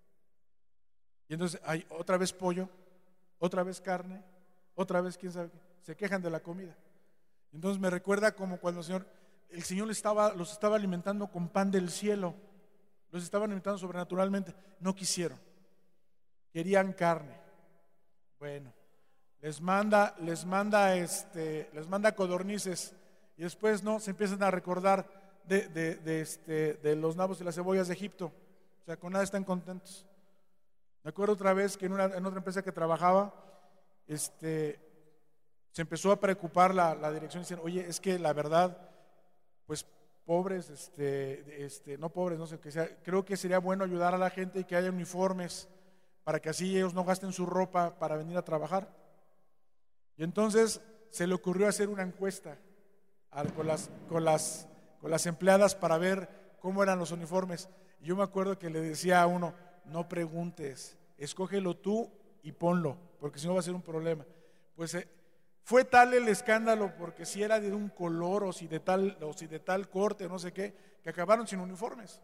Y entonces hay otra vez pollo, otra vez carne, otra vez quién sabe qué, se quejan de la comida. Entonces me recuerda como cuando el Señor, el Señor les estaba, los estaba alimentando con pan del cielo, los estaba alimentando sobrenaturalmente, no quisieron, querían carne. Bueno, les manda, les manda este, les manda codornices y después no, se empiezan a recordar de, de, de, este, de los nabos y las cebollas de Egipto. O sea, con nada están contentos. Me acuerdo otra vez que en, una, en otra empresa que trabajaba, este, se empezó a preocupar la, la dirección diciendo, oye, es que la verdad, pues pobres, este, este, no pobres, no sé qué sea, creo que sería bueno ayudar a la gente y que haya uniformes para que así ellos no gasten su ropa para venir a trabajar. Y entonces se le ocurrió hacer una encuesta a, con, las, con, las, con las empleadas para ver cómo eran los uniformes. Y yo me acuerdo que le decía a uno, no preguntes, escógelo tú y ponlo, porque si no va a ser un problema. Pues eh, fue tal el escándalo, porque si era de un color o si de tal, o si de tal corte, no sé qué, que acabaron sin uniformes.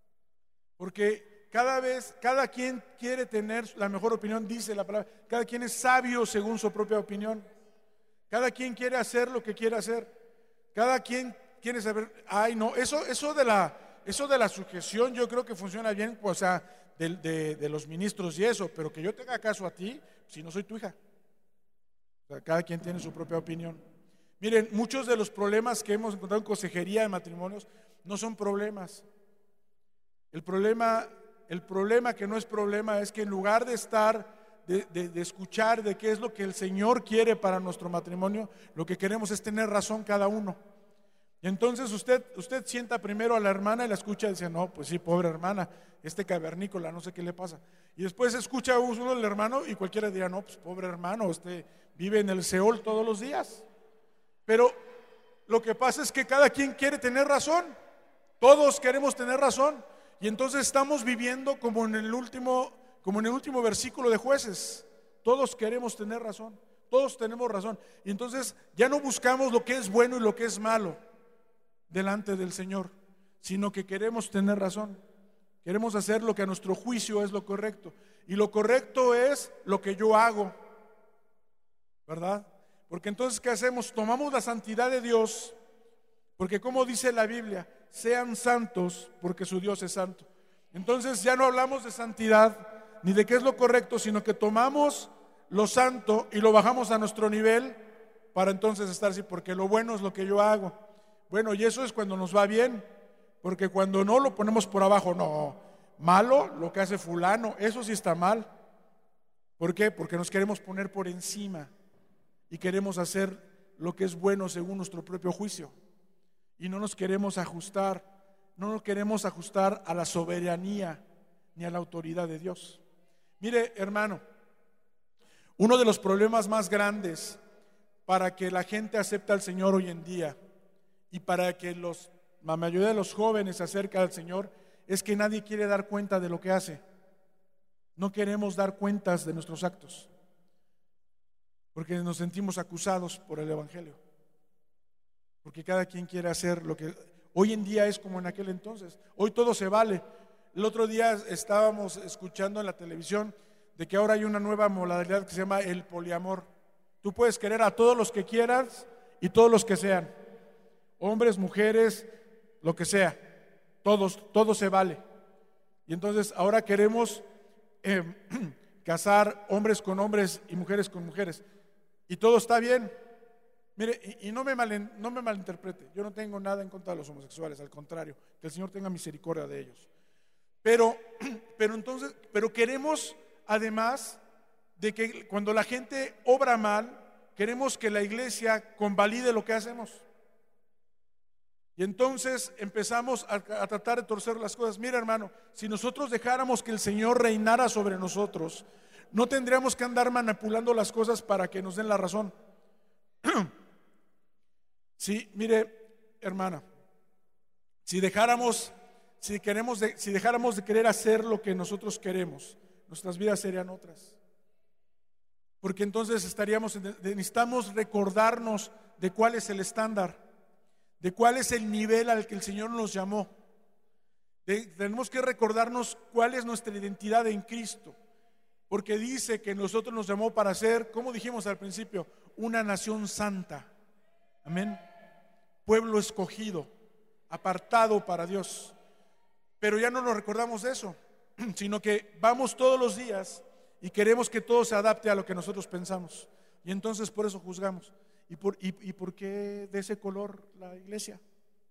Porque cada vez, cada quien quiere tener la mejor opinión, dice la palabra, cada quien es sabio según su propia opinión. Cada quien quiere hacer lo que quiere hacer. Cada quien quiere saber, ay no, eso, eso de la, eso de la sujeción yo creo que funciona bien, o sea, de, de, de los ministros y eso, pero que yo tenga caso a ti, si no soy tu hija. O sea, cada quien tiene su propia opinión. Miren, muchos de los problemas que hemos encontrado en consejería de matrimonios no son problemas. El problema, el problema que no es problema es que en lugar de estar, de, de, de escuchar de qué es lo que el Señor quiere para nuestro matrimonio, lo que queremos es tener razón cada uno. Y entonces usted, usted sienta primero a la hermana y la escucha y dice, no, pues sí, pobre hermana, este cavernícola, no sé qué le pasa. Y después escucha a uno del hermano y cualquiera dirá, no, pues pobre hermano, este vive en el Seol todos los días. Pero lo que pasa es que cada quien quiere tener razón, todos queremos tener razón. Y entonces estamos viviendo como en el último, como en el último versículo de Jueces, todos queremos tener razón, todos tenemos razón. Y entonces ya no buscamos lo que es bueno y lo que es malo delante del Señor, sino que queremos tener razón. Queremos hacer lo que a nuestro juicio es lo correcto. Y lo correcto es lo que yo hago, ¿verdad? Porque entonces, ¿qué hacemos? Tomamos la santidad de Dios, Porque como dice la Biblia, sean santos porque su Dios es santo. Entonces ya no hablamos de santidad ni de qué es lo correcto, sino que tomamos lo santo y lo bajamos a nuestro nivel para entonces estar así, porque lo bueno es lo que yo hago. Bueno, y eso es cuando nos va bien, porque cuando no lo ponemos por abajo, no, malo lo que hace fulano, eso sí está mal. ¿Por qué? Porque nos queremos poner por encima y queremos hacer lo que es bueno según nuestro propio juicio. Y no nos queremos ajustar, no nos queremos ajustar a la soberanía ni a la autoridad de Dios. Mire, hermano, uno de los problemas más grandes para que la gente acepte al Señor hoy en día y para que los, la mayoría de los jóvenes se acerquen al Señor es que nadie quiere dar cuenta de lo que hace. No queremos dar cuentas de nuestros actos porque nos sentimos acusados por el Evangelio. Porque cada quien quiere hacer lo que hoy en día es como en aquel entonces. Hoy todo se vale. El otro día estábamos escuchando en la televisión de que ahora hay una nueva modalidad que se llama el poliamor. Tú puedes querer a todos los que quieras y todos los que sean, hombres, mujeres, lo que sea, todos, todo se vale. Y entonces ahora queremos eh, casar hombres con hombres y mujeres con mujeres, y todo está bien. Mire, y, y no, me mal, no me malinterprete, yo no tengo nada en contra de los homosexuales, al contrario, que el Señor tenga misericordia de ellos. Pero, pero entonces, pero queremos además de que cuando la gente obra mal, queremos que la iglesia convalide lo que hacemos. Y entonces empezamos a, a tratar de torcer las cosas. Mira, hermano, si nosotros dejáramos que el Señor reinara sobre nosotros, no tendríamos que andar manipulando las cosas para que nos den la razón. Sí, mire, hermana, si dejáramos, si queremos, de, si dejáramos de querer hacer lo que nosotros queremos, nuestras vidas serían otras. Porque entonces estaríamos, necesitamos recordarnos de cuál es el estándar, de cuál es el nivel al que el Señor nos llamó. De, tenemos que recordarnos cuál es nuestra identidad en Cristo, porque dice que nosotros nos llamó para ser, como dijimos al principio, una nación santa. Amén. Pueblo escogido, apartado para Dios. Pero ya no nos recordamos de eso, sino que vamos todos los días y queremos que todo se adapte a lo que nosotros pensamos. Y entonces por eso juzgamos. ¿Y por, y, y por qué de ese color la iglesia?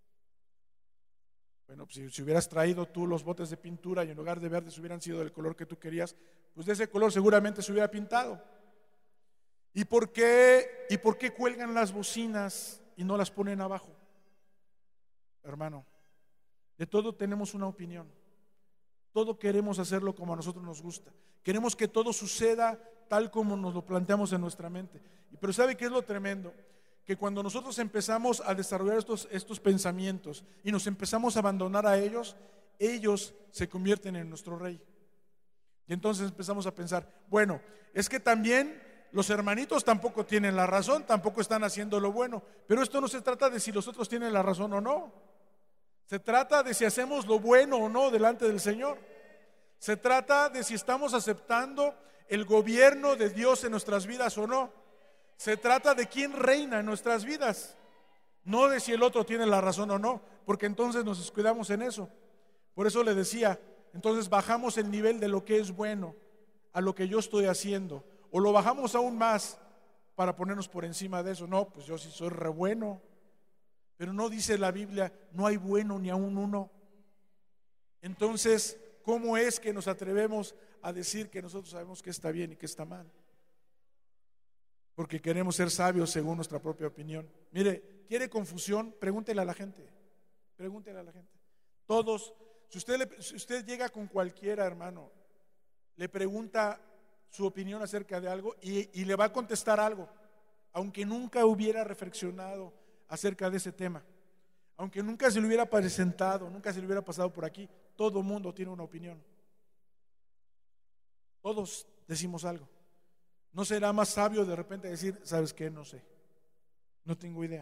Bueno, pues si, si hubieras traído tú los botes de pintura y en lugar de verdes hubieran sido del color que tú querías, pues de ese color seguramente se hubiera pintado. ¿Y por qué, y por qué cuelgan las bocinas y no las ponen abajo? Hermano, de todo tenemos una opinión. Todo queremos hacerlo como a nosotros nos gusta. Queremos que todo suceda tal como nos lo planteamos en nuestra mente. Pero ¿sabe qué es lo tremendo? Que cuando nosotros empezamos a desarrollar estos, estos pensamientos y nos empezamos a abandonar a ellos, ellos se convierten en nuestro rey. Y entonces empezamos a pensar, bueno, es que también los hermanitos tampoco tienen la razón, tampoco están haciendo lo bueno. Pero esto no se trata de si los otros tienen la razón o no. Se trata de si hacemos lo bueno o no delante del Señor. Se trata de si estamos aceptando el gobierno de Dios en nuestras vidas o no. Se trata de quién reina en nuestras vidas, no de si el otro tiene la razón o no, porque entonces nos descuidamos en eso. Por eso le decía, entonces bajamos el nivel de lo que es bueno a lo que yo estoy haciendo, o lo bajamos aún más para ponernos por encima de eso. No, pues yo sí soy re bueno. Pero no dice la Biblia, no hay bueno ni aún uno. Entonces, ¿cómo es que nos atrevemos a decir que nosotros sabemos qué está bien y qué está mal? Porque queremos ser sabios según nuestra propia opinión. Mire, ¿quiere confusión? Pregúntele a la gente. Pregúntele a la gente. Todos, si usted, le, si usted llega con cualquiera, hermano, le pregunta su opinión acerca de algo y, y le va a contestar algo, aunque nunca hubiera reflexionado acerca de ese tema, aunque nunca se le hubiera presentado, nunca se le hubiera pasado por aquí. Todo mundo tiene una opinión. Todos decimos algo. ¿No será más sabio de repente decir, sabes qué? No sé, no tengo idea?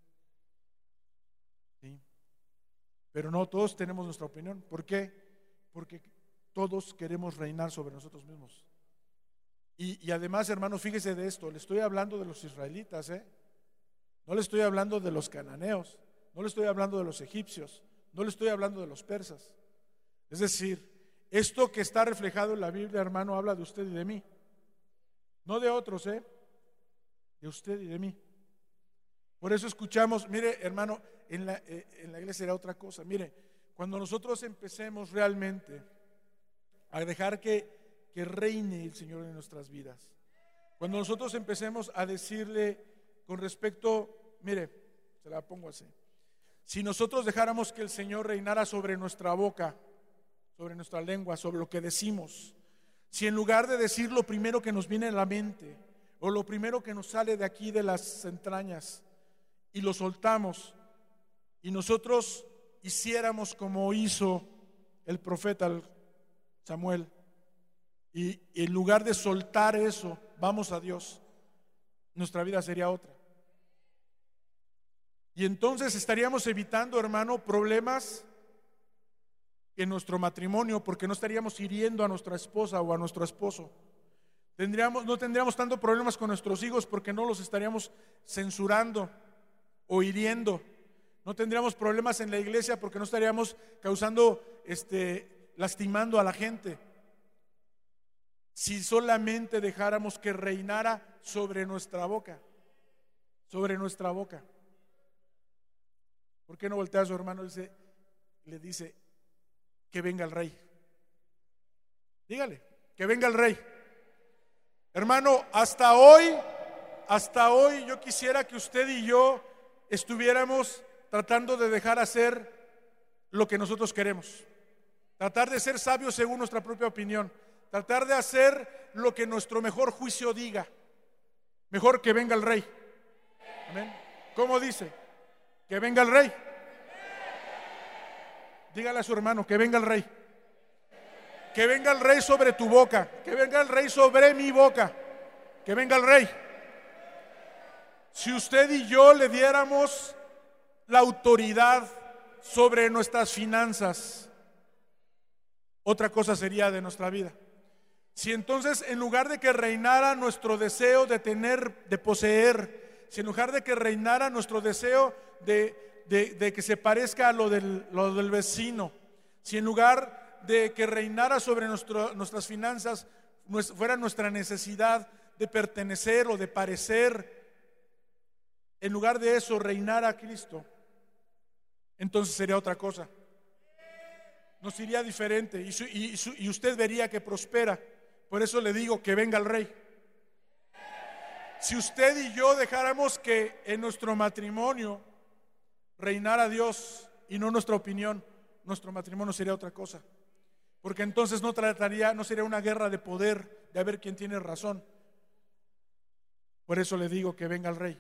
¿Sí? Pero no, todos tenemos nuestra opinión. ¿Por qué? Porque todos queremos reinar sobre nosotros mismos. Y, y además, hermanos, fíjese de esto, le estoy hablando de los israelitas, ¿eh? No le estoy hablando de los cananeos, no le estoy hablando de los egipcios, no le estoy hablando de los persas. Es decir, esto que está reflejado en la Biblia, hermano, habla de usted y de mí, no de otros, ¿eh? De usted y de mí. Por eso escuchamos, mire, hermano, en la, eh, en la iglesia era otra cosa. Mire, cuando nosotros empecemos realmente a dejar que, que reine el Señor en nuestras vidas, cuando nosotros empecemos a decirle con respecto, mire, se la pongo así, si nosotros dejáramos que el Señor reinara sobre nuestra boca, sobre nuestra lengua, sobre lo que decimos, si en lugar de decir lo primero que nos viene a la mente o lo primero que nos sale de aquí de las entrañas y lo soltamos y nosotros hiciéramos como hizo el profeta Samuel, y en lugar de soltar eso, vamos a Dios, nuestra vida sería otra. Y entonces estaríamos evitando, hermano, problemas en nuestro matrimonio, porque no estaríamos hiriendo a nuestra esposa o a nuestro esposo. Tendríamos, no tendríamos tanto problemas con nuestros hijos, porque no los estaríamos censurando o hiriendo. No tendríamos problemas en la iglesia, porque no estaríamos causando, este, lastimando a la gente. Si solamente dejáramos que reinara sobre nuestra boca, sobre nuestra boca. ¿Por qué no voltea a su hermano y dice, le dice que venga el rey? Dígale, que venga el rey. Hermano, hasta hoy, hasta hoy yo quisiera que usted y yo estuviéramos tratando de dejar hacer lo que nosotros queremos, tratar de ser sabios según nuestra propia opinión, tratar de hacer lo que nuestro mejor juicio diga. Mejor que venga el rey. Amén. ¿Cómo dice? Que venga el rey. Dígale a su hermano, que venga el rey. Que venga el rey sobre tu boca, que venga el rey sobre mi boca, que venga el rey. Si usted y yo le diéramos la autoridad sobre nuestras finanzas, otra cosa sería de nuestra vida. Si entonces, en lugar de que reinara nuestro deseo de tener, de poseer, si en lugar de que reinara nuestro deseo de, de, de que se parezca a lo del, lo del vecino, si en lugar de que reinara sobre nuestro, nuestras finanzas fuera nuestra necesidad de pertenecer o de parecer, en lugar de eso reinara a Cristo, entonces sería otra cosa. Nos iría diferente y, su, y, su, y usted vería que prospera. Por eso le digo que venga el rey. Si usted y yo dejáramos que en nuestro matrimonio reinara Dios y no nuestra opinión, nuestro matrimonio sería otra cosa. Porque entonces no trataría, no sería una guerra de poder, de a ver quién tiene razón. Por eso le digo que venga el rey.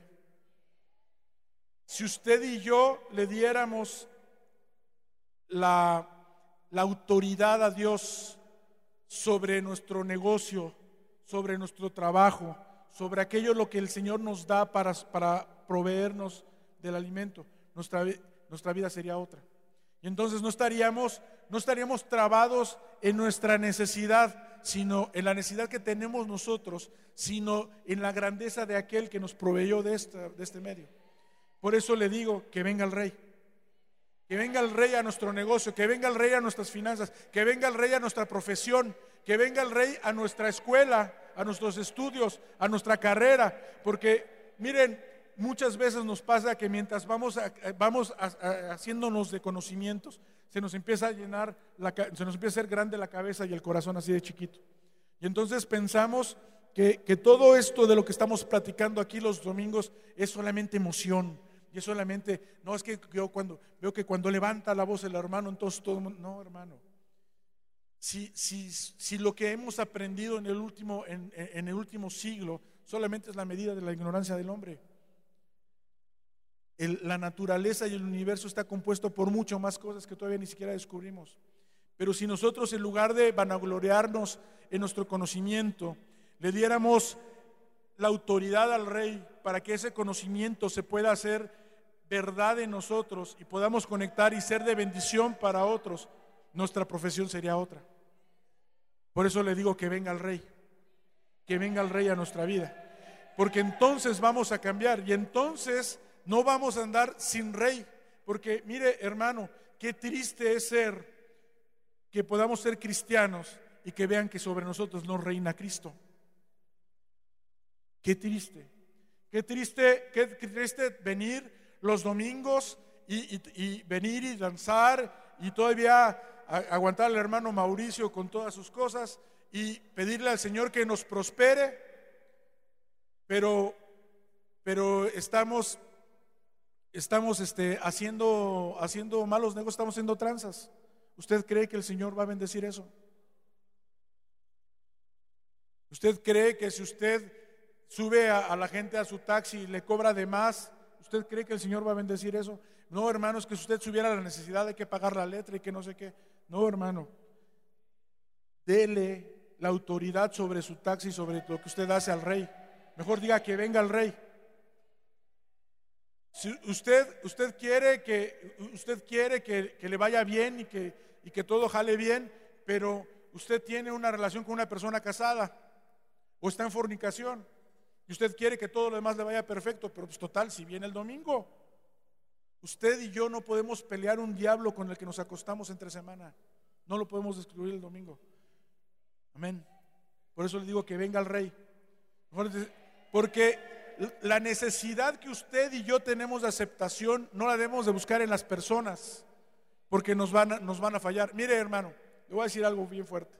Si usted y yo le diéramos la, la autoridad a Dios sobre nuestro negocio, sobre nuestro trabajo, sobre aquello lo que el Señor nos da para, para proveernos del alimento, nuestra, nuestra vida sería otra. Y entonces no estaríamos, no estaríamos trabados en nuestra necesidad, sino en la necesidad que tenemos nosotros, sino en la grandeza de aquel que nos proveyó de, esta, de este medio. Por eso le digo que venga el rey. Que venga el rey a nuestro negocio, que venga el rey a nuestras finanzas, que venga el rey a nuestra profesión, que venga el rey a nuestra escuela, a nuestros estudios, a nuestra carrera. Porque miren, muchas veces nos pasa que mientras vamos, a, vamos a, a, haciéndonos de conocimientos, se nos empieza a llenar, la, se nos empieza a hacer grande la cabeza y el corazón así de chiquito. Y entonces pensamos que, que todo esto de lo que estamos platicando aquí los domingos es solamente emoción. Y es solamente, no, es que yo cuando veo que cuando levanta la voz el hermano, entonces todo el mundo, no, hermano. Si, si, si lo que hemos aprendido en el último, en, en el último siglo solamente es la medida de la ignorancia del hombre. El, la naturaleza y el universo está compuesto por mucho más cosas que todavía ni siquiera descubrimos. Pero si nosotros, en lugar de vanagloriarnos en nuestro conocimiento, le diéramos la autoridad al rey para que ese conocimiento se pueda hacer verdad en nosotros y podamos conectar y ser de bendición para otros, nuestra profesión sería otra. Por eso le digo que venga el rey, que venga el rey a nuestra vida, porque entonces vamos a cambiar y entonces no vamos a andar sin rey, Porque mire, hermano, qué triste es ser que podamos ser cristianos y que vean que sobre nosotros no reina Cristo. Qué triste, qué triste, qué triste venir los domingos y, y, y venir y danzar y todavía a, aguantar al hermano Mauricio con todas sus cosas y pedirle al Señor que nos prospere, pero, pero estamos, estamos este, haciendo, haciendo malos negocios, estamos haciendo tranzas. ¿Usted cree que el Señor va a bendecir eso? ¿Usted cree que si usted sube a, a la gente a su taxi y le cobra de más, usted cree que el Señor va a bendecir eso? No, hermanos, que si usted tuviera la necesidad de que pagar la letra y que no sé qué. No, hermano, dele la autoridad sobre su taxi, sobre lo que usted hace al rey. Mejor diga que venga el rey. Si usted, usted quiere que usted quiere que, que le vaya bien y que, y que todo jale bien, pero usted tiene una relación con una persona casada o está en fornicación y usted quiere que todo lo demás le vaya perfecto, pero pues total, si viene el domingo, usted y yo no podemos pelear un diablo con el que nos acostamos entre semana. No lo podemos destruir el domingo. Amén. Por eso le digo que venga el rey. Porque la necesidad que usted y yo tenemos de aceptación no la debemos de buscar en las personas, porque nos van a, nos van a fallar. Mire, hermano, le voy a decir algo bien fuerte.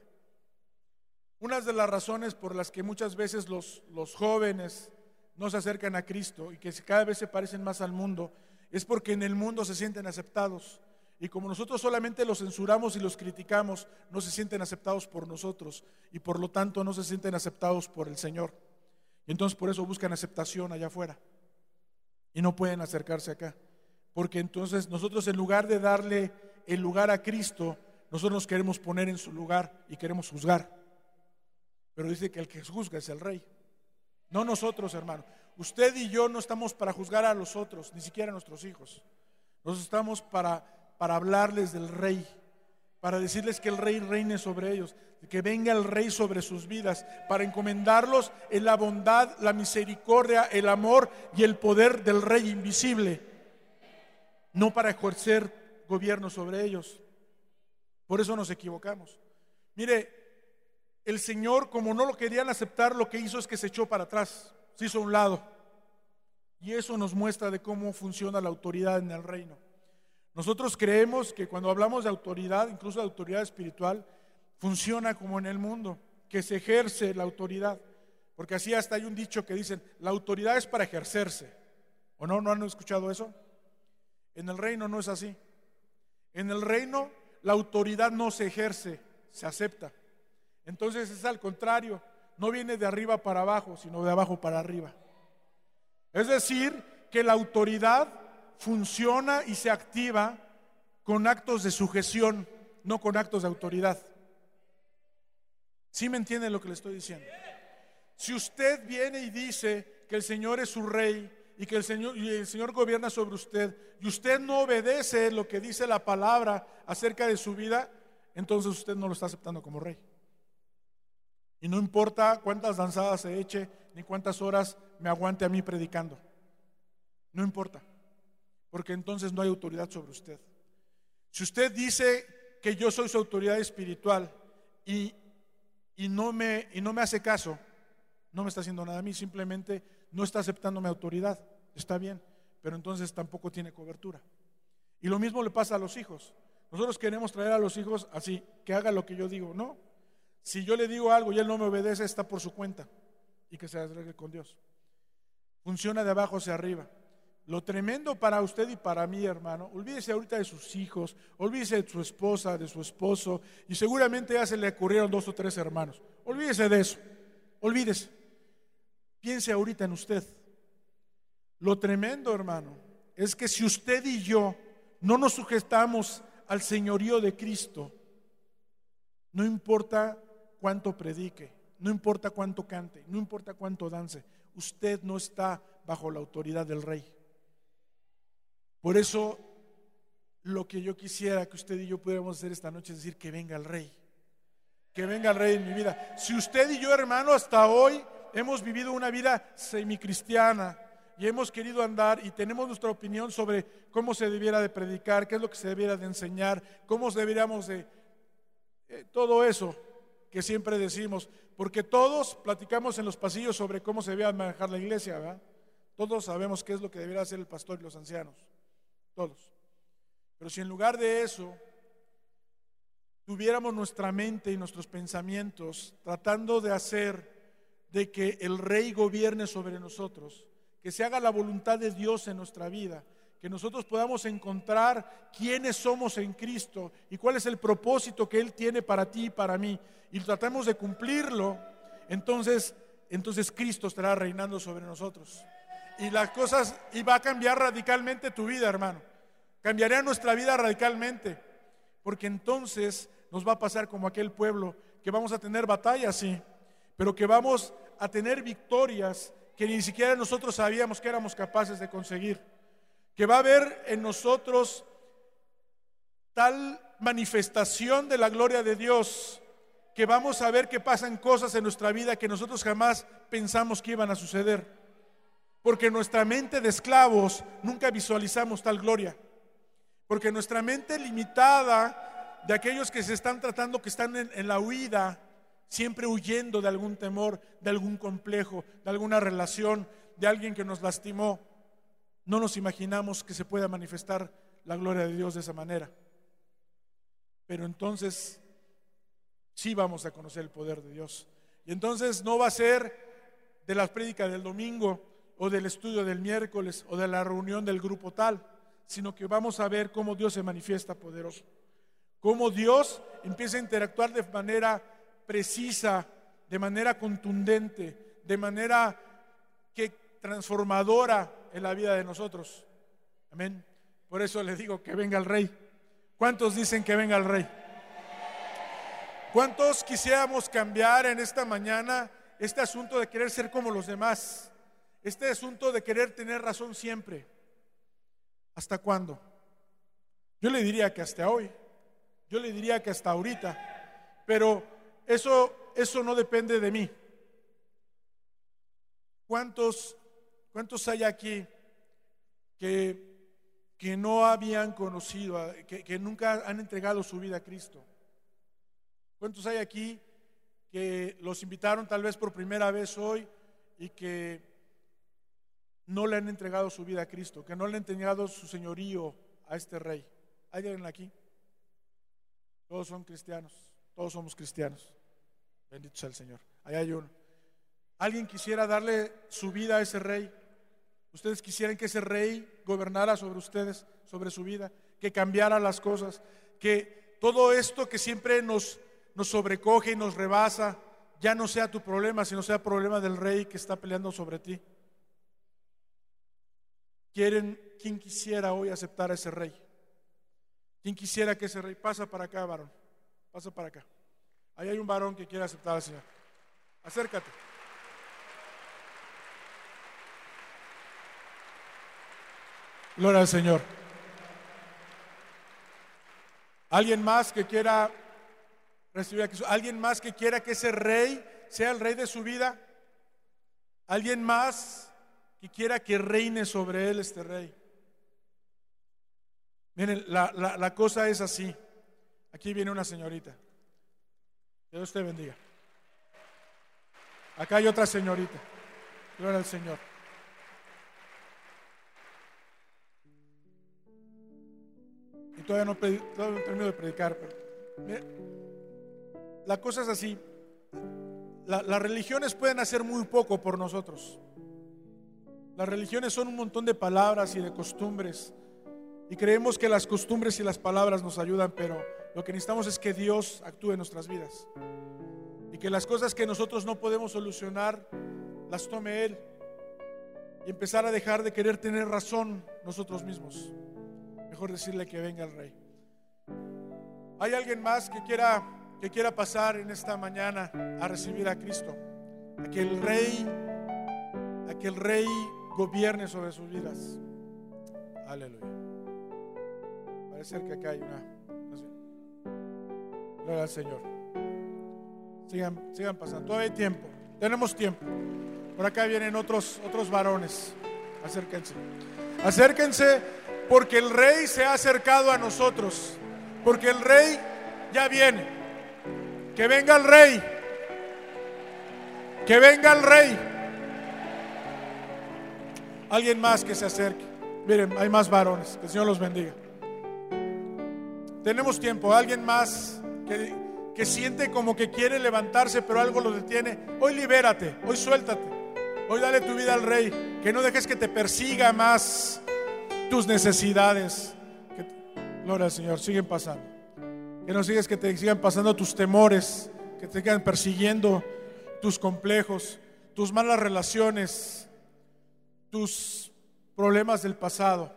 Una de las razones por las que muchas veces los, los jóvenes no se acercan a Cristo y que cada vez se parecen más al mundo es porque en el mundo se sienten aceptados, y como nosotros solamente los censuramos y los criticamos, no se sienten aceptados por nosotros y por lo tanto no se sienten aceptados por el Señor. Y entonces por eso buscan aceptación allá afuera y no pueden acercarse acá, porque entonces nosotros, en lugar de darle el lugar a Cristo, nosotros nos queremos poner en su lugar y queremos juzgar. Pero dice que el que juzga es el rey, no nosotros, hermano. Usted y yo no estamos para juzgar a los otros, ni siquiera a nuestros hijos. Nosotros estamos para, para hablarles del rey, para decirles que el rey reine sobre ellos, que venga el rey sobre sus vidas, para encomendarlos en la bondad, la misericordia, el amor y el poder del rey invisible, no para ejercer gobierno sobre ellos. Por eso nos equivocamos. Mire, el Señor, como no lo querían aceptar, lo que hizo es que se echó para atrás, se hizo a un lado. Y eso nos muestra de cómo funciona la autoridad en el reino. Nosotros creemos que cuando hablamos de autoridad, incluso de autoridad espiritual, funciona como en el mundo, que se ejerce la autoridad. Porque así hasta hay un dicho que dicen, la autoridad es para ejercerse. ¿O no? ¿No han escuchado eso? En el reino no es así. En el reino la autoridad no se ejerce, se acepta. Entonces es al contrario, no viene de arriba para abajo, sino de abajo para arriba. Es decir, que la autoridad funciona y se activa con actos de sujeción, no con actos de autoridad. ¿Sí me entiende lo que le estoy diciendo? Si usted viene y dice que el Señor es su rey y que el Señor, y el Señor gobierna sobre usted, y usted no obedece lo que dice la palabra acerca de su vida, entonces usted no lo está aceptando como rey. Y no importa cuántas danzadas se eche, ni cuántas horas me aguante a mí predicando. No importa, porque entonces no hay autoridad sobre usted. Si usted dice que yo soy su autoridad espiritual y, y, no me, y no me hace caso, no me está haciendo nada a mí, simplemente no está aceptando mi autoridad. Está bien, pero entonces tampoco tiene cobertura. Y lo mismo le pasa a los hijos. Nosotros queremos traer a los hijos así, que haga lo que yo digo. No, si yo le digo algo y él no me obedece, está por su cuenta y que se arregle con Dios. Funciona de abajo hacia arriba. Lo tremendo para usted y para mí, hermano, olvídese ahorita de sus hijos, olvídese de su esposa, de su esposo, y seguramente ya se le ocurrieron dos o tres hermanos. Olvídese de eso, olvídese. Piense ahorita en usted. Lo tremendo, hermano, es que si usted y yo no nos sujetamos al señorío de Cristo, no importa cuánto predique, no importa cuánto cante, no importa cuánto dance, usted no está bajo la autoridad del rey. Por eso lo que yo quisiera que usted y yo pudiéramos hacer esta noche es decir que venga el rey, que venga el rey en mi vida. Si usted y yo, hermano, hasta hoy hemos vivido una vida semicristiana, y hemos querido andar y tenemos nuestra opinión sobre cómo se debiera de predicar, qué es lo que se debiera de enseñar, cómo deberíamos de eh, todo eso que siempre decimos, porque todos platicamos en los pasillos sobre cómo se debía manejar la iglesia, ¿verdad? Todos sabemos qué es lo que debería hacer el pastor y los ancianos, todos. Pero si en lugar de eso tuviéramos nuestra mente y nuestros pensamientos tratando de hacer de que el Rey gobierne sobre nosotros, que se haga la voluntad de Dios en nuestra vida, que nosotros podamos encontrar quiénes somos en Cristo y cuál es el propósito que Él tiene para ti y para mí, y tratamos de cumplirlo, entonces, entonces Cristo estará reinando sobre nosotros. Y las cosas, y va a cambiar radicalmente tu vida, hermano. Cambiará nuestra vida radicalmente, porque entonces nos va a pasar como aquel pueblo, que vamos a tener batallas, sí, pero que vamos a tener victorias que ni siquiera nosotros sabíamos que éramos capaces de conseguir. Que va a haber en nosotros tal manifestación de la gloria de Dios, que vamos a ver que pasan cosas en nuestra vida que nosotros jamás pensamos que iban a suceder, porque nuestra mente de esclavos nunca visualizamos tal gloria, porque nuestra mente limitada de aquellos que se están tratando, que están en, en la huida, siempre huyendo de algún temor, de algún complejo, de alguna relación, de alguien que nos lastimó, no nos imaginamos que se pueda manifestar la gloria de Dios de esa manera. Pero entonces sí vamos a conocer el poder de Dios. Y entonces no va a ser de la prédica del domingo o del estudio del miércoles o de la reunión del grupo tal, sino que vamos a ver cómo Dios se manifiesta poderoso, cómo Dios empieza a interactuar de manera precisa, de manera contundente, de manera que transformadora en la vida de nosotros. Amén. Por eso les digo que venga el Rey. ¿Cuántos dicen que venga el Rey? ¿Cuántos quisiéramos cambiar en esta mañana este asunto de querer ser como los demás? Este asunto de querer tener razón siempre. ¿Hasta cuándo? Yo le diría que hasta hoy. Yo le diría que hasta ahorita. Pero eso, eso no depende de mí. ¿Cuántos, cuántos hay aquí que, que no habían conocido, que, que nunca han entregado su vida a Cristo? ¿Cuántos hay aquí que los invitaron tal vez por primera vez hoy y que no le han entregado su vida a Cristo, que no le han entregado su señorío a este Rey? ¿Hay alguien aquí? Todos son cristianos, todos somos cristianos. Bendito sea el Señor. Ahí hay uno. ¿Alguien quisiera darle su vida a ese Rey? ¿Ustedes quisieran que ese Rey gobernara sobre ustedes, sobre su vida, que cambiara las cosas, que todo esto que siempre nos, nos sobrecoge y nos rebasa ya no sea tu problema, sino sea problema del Rey que está peleando sobre ti? ¿Quieren, quién quisiera hoy aceptar a ese Rey? ¿Quién quisiera que ese Rey? Pasa para acá, varón. Pasa para acá. Ahí hay un varón que quiere aceptar al Señor. Acércate. Gloria al Señor. ¿Alguien más que quiera recibir a Cristo? ¿Alguien más que quiera que ese Rey sea el Rey de su vida? ¿Alguien más que quiera que reine sobre él este Rey? Miren, la, la, la cosa es así. Aquí viene una señorita. Que Dios te bendiga. Acá hay otra señorita. Gloria al Señor. Y todavía no, todavía no termino de predicar, pero mira, la cosa es así. La, las religiones pueden hacer muy poco por nosotros. Las religiones son un montón de palabras y de costumbres, y creemos que las costumbres y las palabras nos ayudan, pero lo que necesitamos es que Dios actúe en nuestras vidas y que las cosas que nosotros no podemos solucionar las tome Él, y empezar a dejar de querer tener razón nosotros mismos. Mejor decirle que venga el Rey. ¿Hay alguien más que quiera, que quiera pasar en esta mañana a recibir a Cristo? A que el Rey, a que el Rey gobierne sobre sus vidas. Aleluya. Parece que acá hay una, no sé. Gloria al Señor. Sigan, sigan pasando. Todavía hay tiempo. Tenemos tiempo. Por acá vienen otros, otros varones. Acérquense. Acérquense porque el Rey se ha acercado a nosotros. Porque el Rey ya viene. Que venga el Rey. Que venga el Rey. Alguien más que se acerque. Miren, hay más varones. Que el Señor los bendiga. Tenemos tiempo. Alguien más que, que siente como que quiere levantarse, pero algo lo detiene. Hoy libérate. Hoy suéltate. Hoy dale tu vida al Rey. Que no dejes que te persiga más tus necesidades. Que te, gloria al Señor. Siguen pasando. Que no sigas que te sigan pasando tus temores. Que te sigan persiguiendo tus complejos, tus malas relaciones, tus problemas del pasado.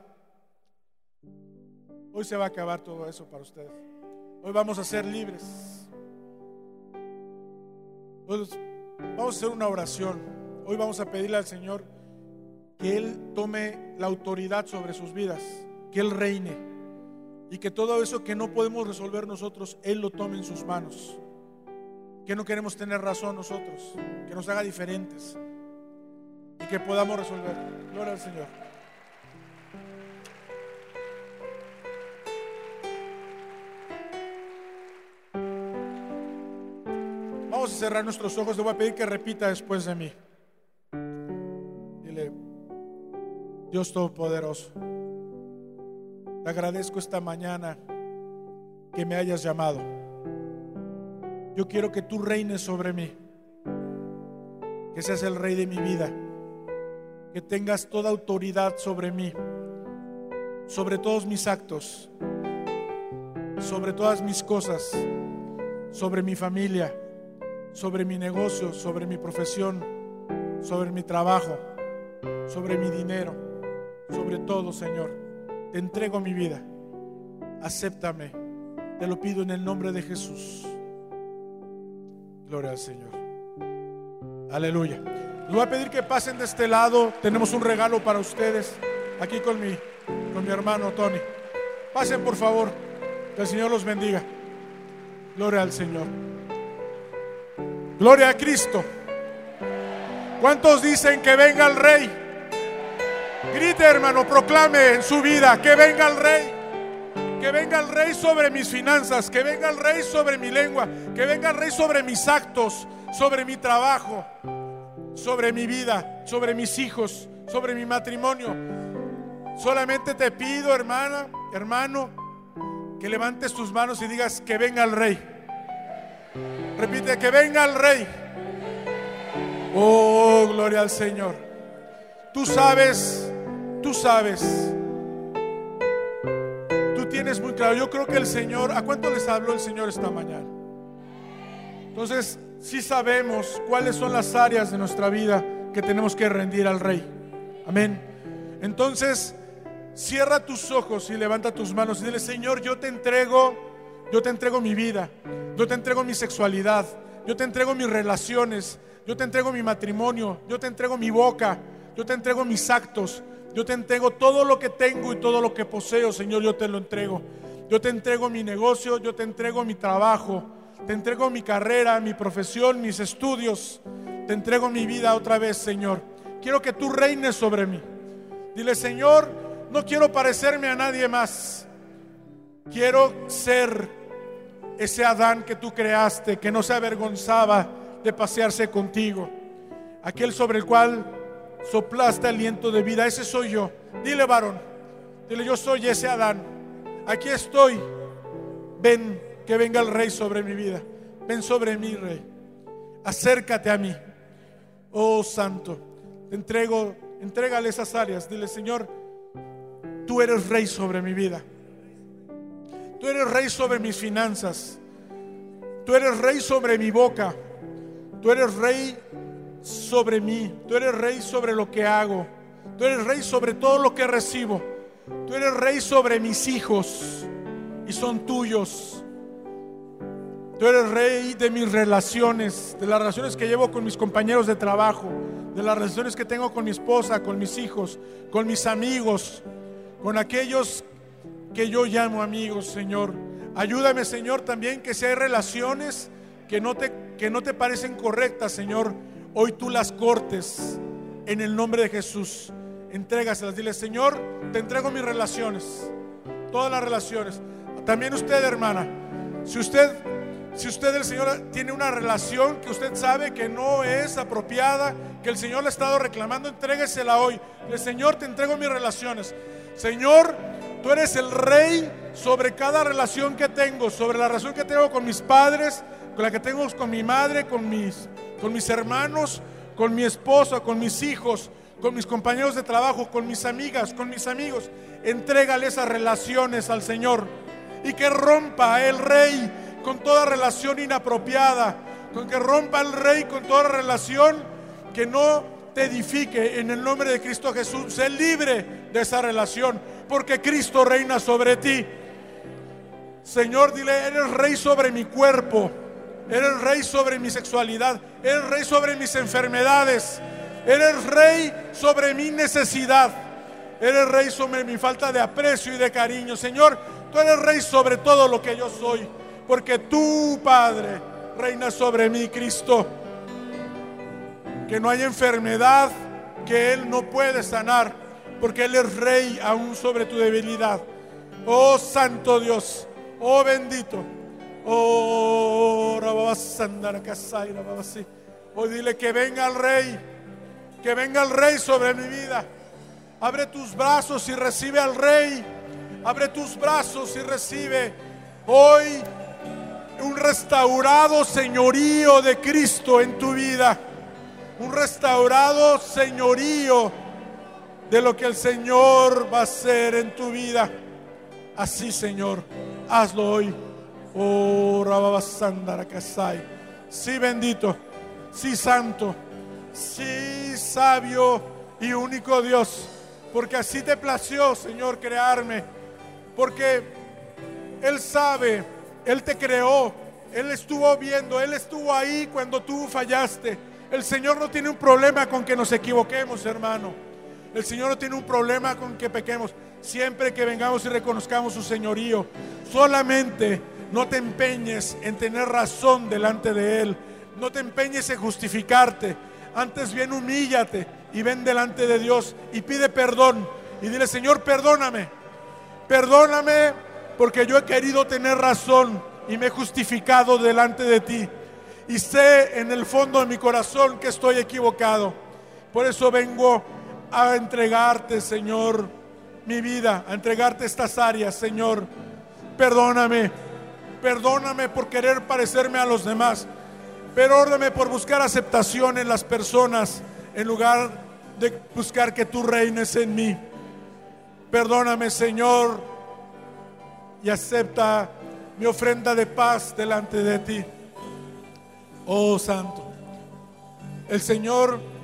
Hoy se va a acabar todo eso para ustedes. Hoy vamos a ser libres. Hoy vamos a hacer una oración. Hoy vamos a pedirle al Señor que Él tome la autoridad sobre sus vidas, que Él reine y que todo eso que no podemos resolver nosotros, Él lo tome en sus manos. Que no queremos tener razón nosotros, que nos haga diferentes y que podamos resolver. Gloria al Señor. Vamos a cerrar nuestros ojos. Le voy a pedir que repita después de mí. Dile: Dios Todopoderoso, te agradezco esta mañana que me hayas llamado. Yo quiero que tú reines sobre mí, que seas el Rey de mi vida, que tengas toda autoridad sobre mí, sobre todos mis actos, sobre todas mis cosas, sobre mi familia, sobre mi negocio, sobre mi profesión, sobre mi trabajo, sobre mi dinero, sobre todo, Señor. Te entrego mi vida. Acéptame. Te lo pido en el nombre de Jesús. Gloria al Señor. Aleluya. Les voy a pedir que pasen de este lado. Tenemos un regalo para ustedes. Aquí con mi, con mi hermano Tony. Pasen, por favor. Que el Señor los bendiga. Gloria al Señor. Gloria a Cristo. ¿Cuántos dicen que venga el Rey? Grite, hermano, proclame en su vida que venga el Rey. Que venga el Rey sobre mis finanzas, que venga el Rey sobre mi lengua, que venga el Rey sobre mis actos, sobre mi trabajo, sobre mi vida, sobre mis hijos, sobre mi matrimonio. Solamente te pido, hermana, hermano, que levantes tus manos y digas que venga el Rey. Repite: que venga el Rey. Oh, gloria al Señor. Tú sabes, tú sabes. Tienes muy claro. Yo creo que el Señor, ¿a cuánto les habló el Señor esta mañana? Entonces, sí sabemos cuáles son las áreas de nuestra vida que tenemos que rendir al Rey. Amén. Entonces, cierra tus ojos y levanta tus manos y dile: Señor, yo te entrego, yo te entrego mi vida, yo te entrego mi sexualidad, yo te entrego mis relaciones, yo te entrego mi matrimonio, yo te entrego mi boca, yo te entrego mis actos. Yo te entrego todo lo que tengo y todo lo que poseo, Señor, yo te lo entrego. Yo te entrego mi negocio, yo te entrego mi trabajo, te entrego mi carrera, mi profesión, mis estudios. Te entrego mi vida otra vez, Señor. Quiero que tú reines sobre mí. Dile: Señor, no quiero parecerme a nadie más. Quiero ser ese Adán que tú creaste, que no se avergonzaba de pasearse contigo. Aquel sobre el cual soplaste aliento de vida. Ese soy yo. Dile, varón, dile: yo soy ese Adán. Aquí estoy. Ven, que venga el Rey sobre mi vida. Ven sobre mí, Rey. Acércate a mí. Oh Santo, te entrego, entrégale esas áreas. Dile: Señor, tú eres Rey sobre mi vida. Tú eres Rey sobre mis finanzas. Tú eres Rey sobre mi boca. Tú eres Rey sobre mí. Tú eres Rey sobre lo que hago. Tú eres Rey sobre todo lo que recibo. Tú eres Rey sobre mis hijos y son tuyos. Tú eres Rey de mis relaciones, de las relaciones que llevo con mis compañeros de trabajo, de las relaciones que tengo con mi esposa, con mis hijos, con mis amigos, con aquellos que yo llamo amigos, Señor. Ayúdame, Señor, también que si hay relaciones que no te, que no te parecen correctas, Señor, hoy tú las cortes en el nombre de Jesús. entrégaselas. Dile: Señor, te entrego mis relaciones, todas las relaciones. También usted, hermana, si usted, si usted el Señor tiene una relación que usted sabe que no es apropiada, que el Señor le ha estado reclamando, entréguesela hoy. Dile: Señor, te entrego mis relaciones. Señor, tú eres el rey sobre cada relación que tengo, sobre la relación que tengo con mis padres, con la que tengo con mi madre, con mis, con mis hermanos, con mi esposa, con mis hijos, con mis compañeros de trabajo, con mis amigas, con mis amigos. Entrégale esas relaciones al Señor, y que rompa el rey con toda relación inapropiada, con que rompa el rey con toda relación que no te edifique. En el nombre de Cristo Jesús, sé libre de esa relación, porque Cristo reina sobre ti. Señor, dile: eres rey sobre mi cuerpo, eres rey sobre mi sexualidad, eres rey sobre mis enfermedades, eres rey sobre mi necesidad, eres rey sobre mi falta de aprecio y de cariño. Señor, tú eres rey sobre todo lo que yo soy, porque tú, Padre, reinas sobre mí, Cristo. Que no haya enfermedad que Él no puede sanar, porque Él es rey aún sobre tu debilidad. Oh Santo Dios, oh bendito, oh hoy dile: que venga el rey, que venga el rey sobre mi vida. Abre tus brazos y recibe al rey. Abre tus brazos y recibe hoy un restaurado señorío de Cristo en tu vida. Un restaurado señorío de lo que el Señor va a hacer en tu vida. Así, Señor, hazlo hoy. Oh, Rababasandaragasai. Sí, bendito, sí, santo, sí, sabio y único Dios, porque así te plació, Señor, crearme. Porque Él sabe, Él te creó, Él estuvo viendo, Él estuvo ahí cuando tú fallaste. El Señor no tiene un problema con que nos equivoquemos, hermano. El Señor no tiene un problema con que pequemos, siempre que vengamos y reconozcamos su señorío. Solamente no te empeñes en tener razón delante de Él. No te empeñes en justificarte. Antes bien, humíllate y ven delante de Dios y pide perdón. Y dile: Señor, perdóname. Perdóname porque yo he querido tener razón y me he justificado delante de ti. Y sé en el fondo de mi corazón que estoy equivocado. Por eso vengo a entregarte, Señor, mi vida, a entregarte estas áreas, Señor. Perdóname, perdóname por querer parecerme a los demás. Perdóname por buscar aceptación en las personas en lugar de buscar que tú reines en mí. Perdóname, Señor, y acepta mi ofrenda de paz delante de ti. Oh Santo, el Señor